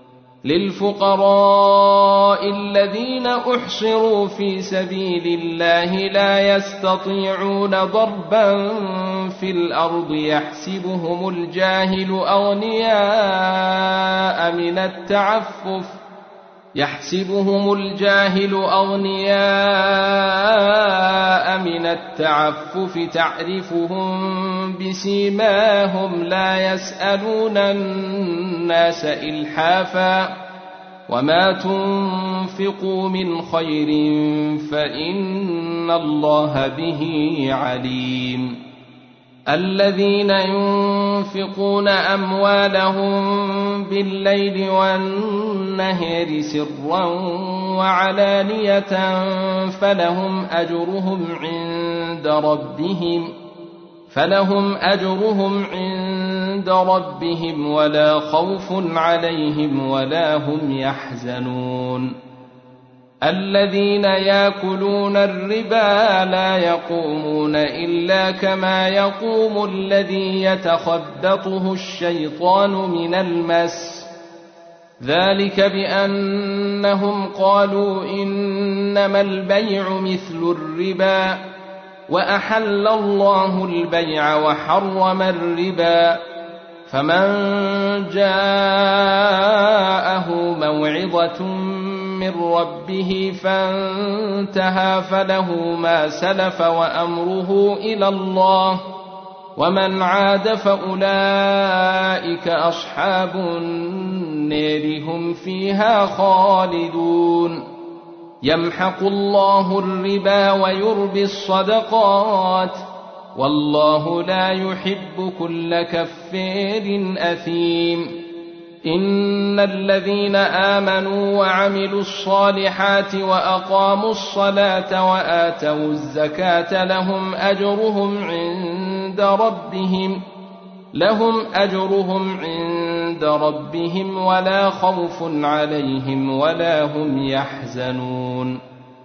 للفقراء الذين أحصروا في سبيل الله لا يستطيعون ضربا في الأرض يحسبهم الجاهل أغنياء من التعفف تعرفهم بسيماهم لا يسألون الناس إلحافا وما تنفقوا من خير فإن الله به عليم الذين ينفقون أموالهم بالليل والنهار سرا وعلانية فلهم أجرهم عند ربهم ولا خوف عليهم ولا هم يحزنون الذين يأكلون الربا لا يقومون إلا كما يقوم الذي يتخبطه الشيطان من المس ذلك بأنهم قالوا إنما البيع مثل الربا وأحل الله البيع وحرم الربا فمن جاءه موعظة من ربه فانتهى فله ما سلف وأمره إلى الله ومن عاد فأولئك أصحاب النار هم فيها خالدون يمحق الله الربا ويربي الصدقات والله لا يحب كل كفار أثيم إن الذين آمنوا وعملوا الصالحات وأقاموا الصلاة وآتوا الزكاة لهم أجرهم عند ربهم ولا خوف عليهم ولا هم يحزنون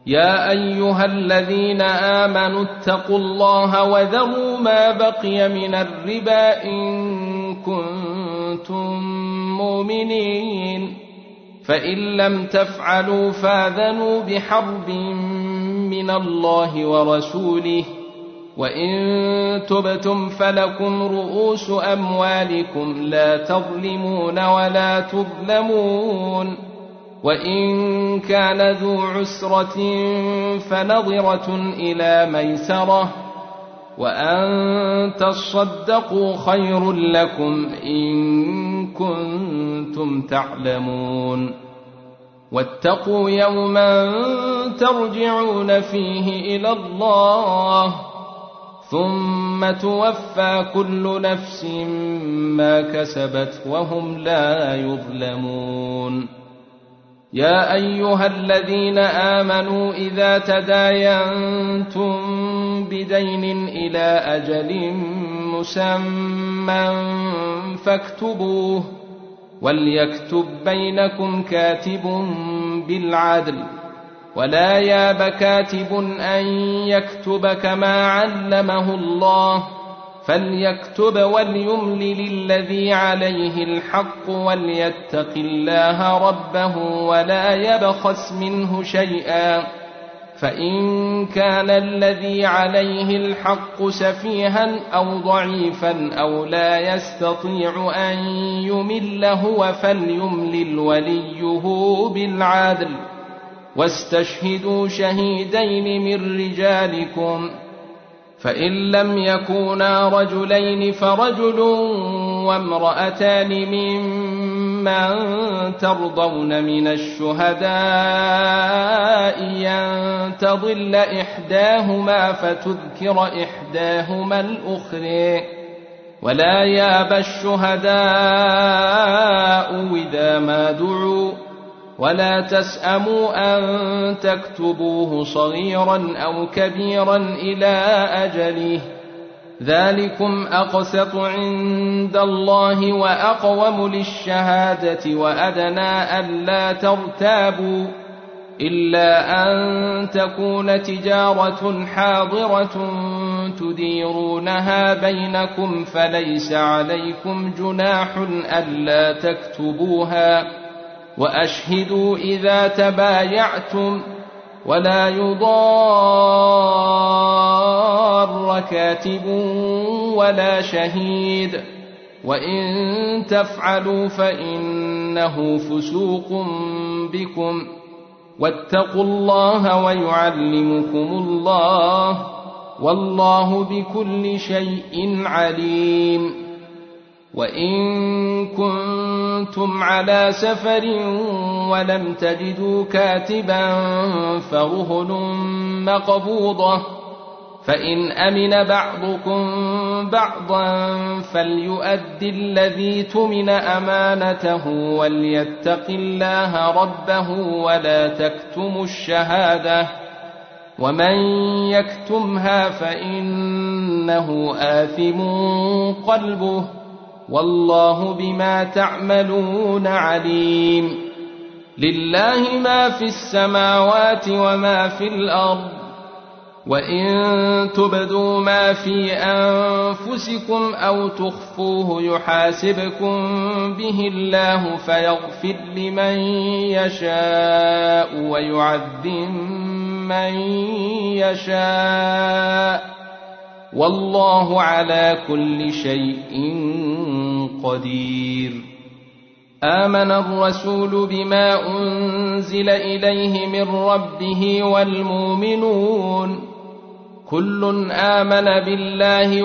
يا أيها الذين آمنوا اتقوا الله وذروا ما بقي من الربا إن كنتم مؤمنين فإن لم تفعلوا فاذنوا بحرب من الله ورسوله وإن تبتم فلكم رؤوس أموالكم لا تظلمون ولا تظلمون وإن كان ذو عسرة فنظرة إلى ميسرة وأن تصدقوا خير لكم إن كنتم تعلمون واتقوا يوما ترجعون فيه إلى الله ثم توفى كل نفس ما كسبت وهم لا يظلمون يا أيها الذين آمنوا إذا تداينتم بدين إلى أجل مسمى فاكتبوه وليكتب بينكم كاتب بالعدل ولا ياب كاتب أن يكتب كما علمه الله فليكتب وليملل الذي عليه الحق وليتق الله ربه ولا يبخس منه شيئا فإن كان الذي عليه الحق سفيها أو ضعيفا أو لا يستطيع أن يمل هو فليملل وليه بالعدل واستشهدوا شهيدين من رجالكم فإن لم يكونا رجلين فرجل وامرأتان ممن ترضون من الشهداء أن تضل إحداهما فتذكر إحداهما الأخرى ولا ياب الشهداء إذا ما دعوا ولا تسأموا أن تكتبوه صغيرا أو كبيرا إلى أجله ذلكم أقسط عند الله وأقوم للشهادة وأدنى ألا ترتابوا إلا أن تكون تجارة حاضرة تديرونها بينكم فليس عليكم جناح ألا تكتبوها وأشهدوا إذا تبايعتم ولا يضار كاتب ولا شهيد وإن تفعلوا فإنه فسوق بكم واتقوا الله ويعلمكم الله والله بكل شيء عليم وإن كنتم على سفر ولم تجدوا كاتبا فرهن مقبوضة فإن أمن بعضكم بعضا فليؤد الذي اؤتمن أمانته وليتق الله ربه ولا تكتموا الشهادة ومن يكتمها فإنه آثم قلبه والله بما تعملون عليم لله ما في السماوات وما في الأرض وإن تبدوا ما في أنفسكم أو تخفوه يحاسبكم به الله فيغفر لمن يشاء ويعذب من يشاء والله على كل شيء قدير آمن الرسول بما أنزل إليه من ربه والمؤمنون كل آمن بالله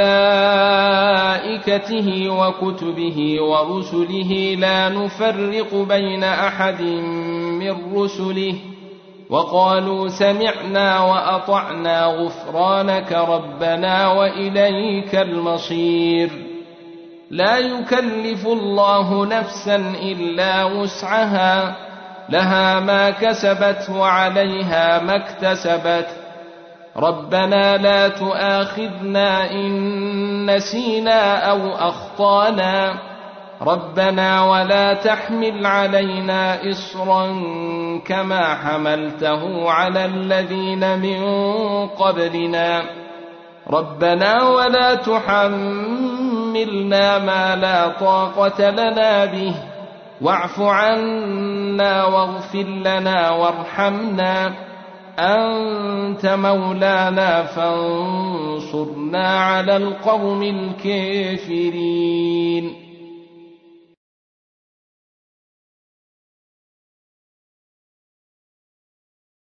وملائكته وكتبه ورسله لا نفرق بين أحد من رسله وقالوا سمعنا وأطعنا غفرانك ربنا وإليك المصير لا يكلف الله نفسا إلا وسعها لها ما كسبت وعليها ما اكتسبت ربنا لا تؤاخذنا إن نسينا أو أخطانا ربنا ولا تحمل علينا إصرا كما حملته على الذين من قبلنا ربنا ولا تحملنا ما لا طاقة لنا به واعف عنا واغفر لنا وارحمنا أنت مولانا فانصرنا على القوم الكافرين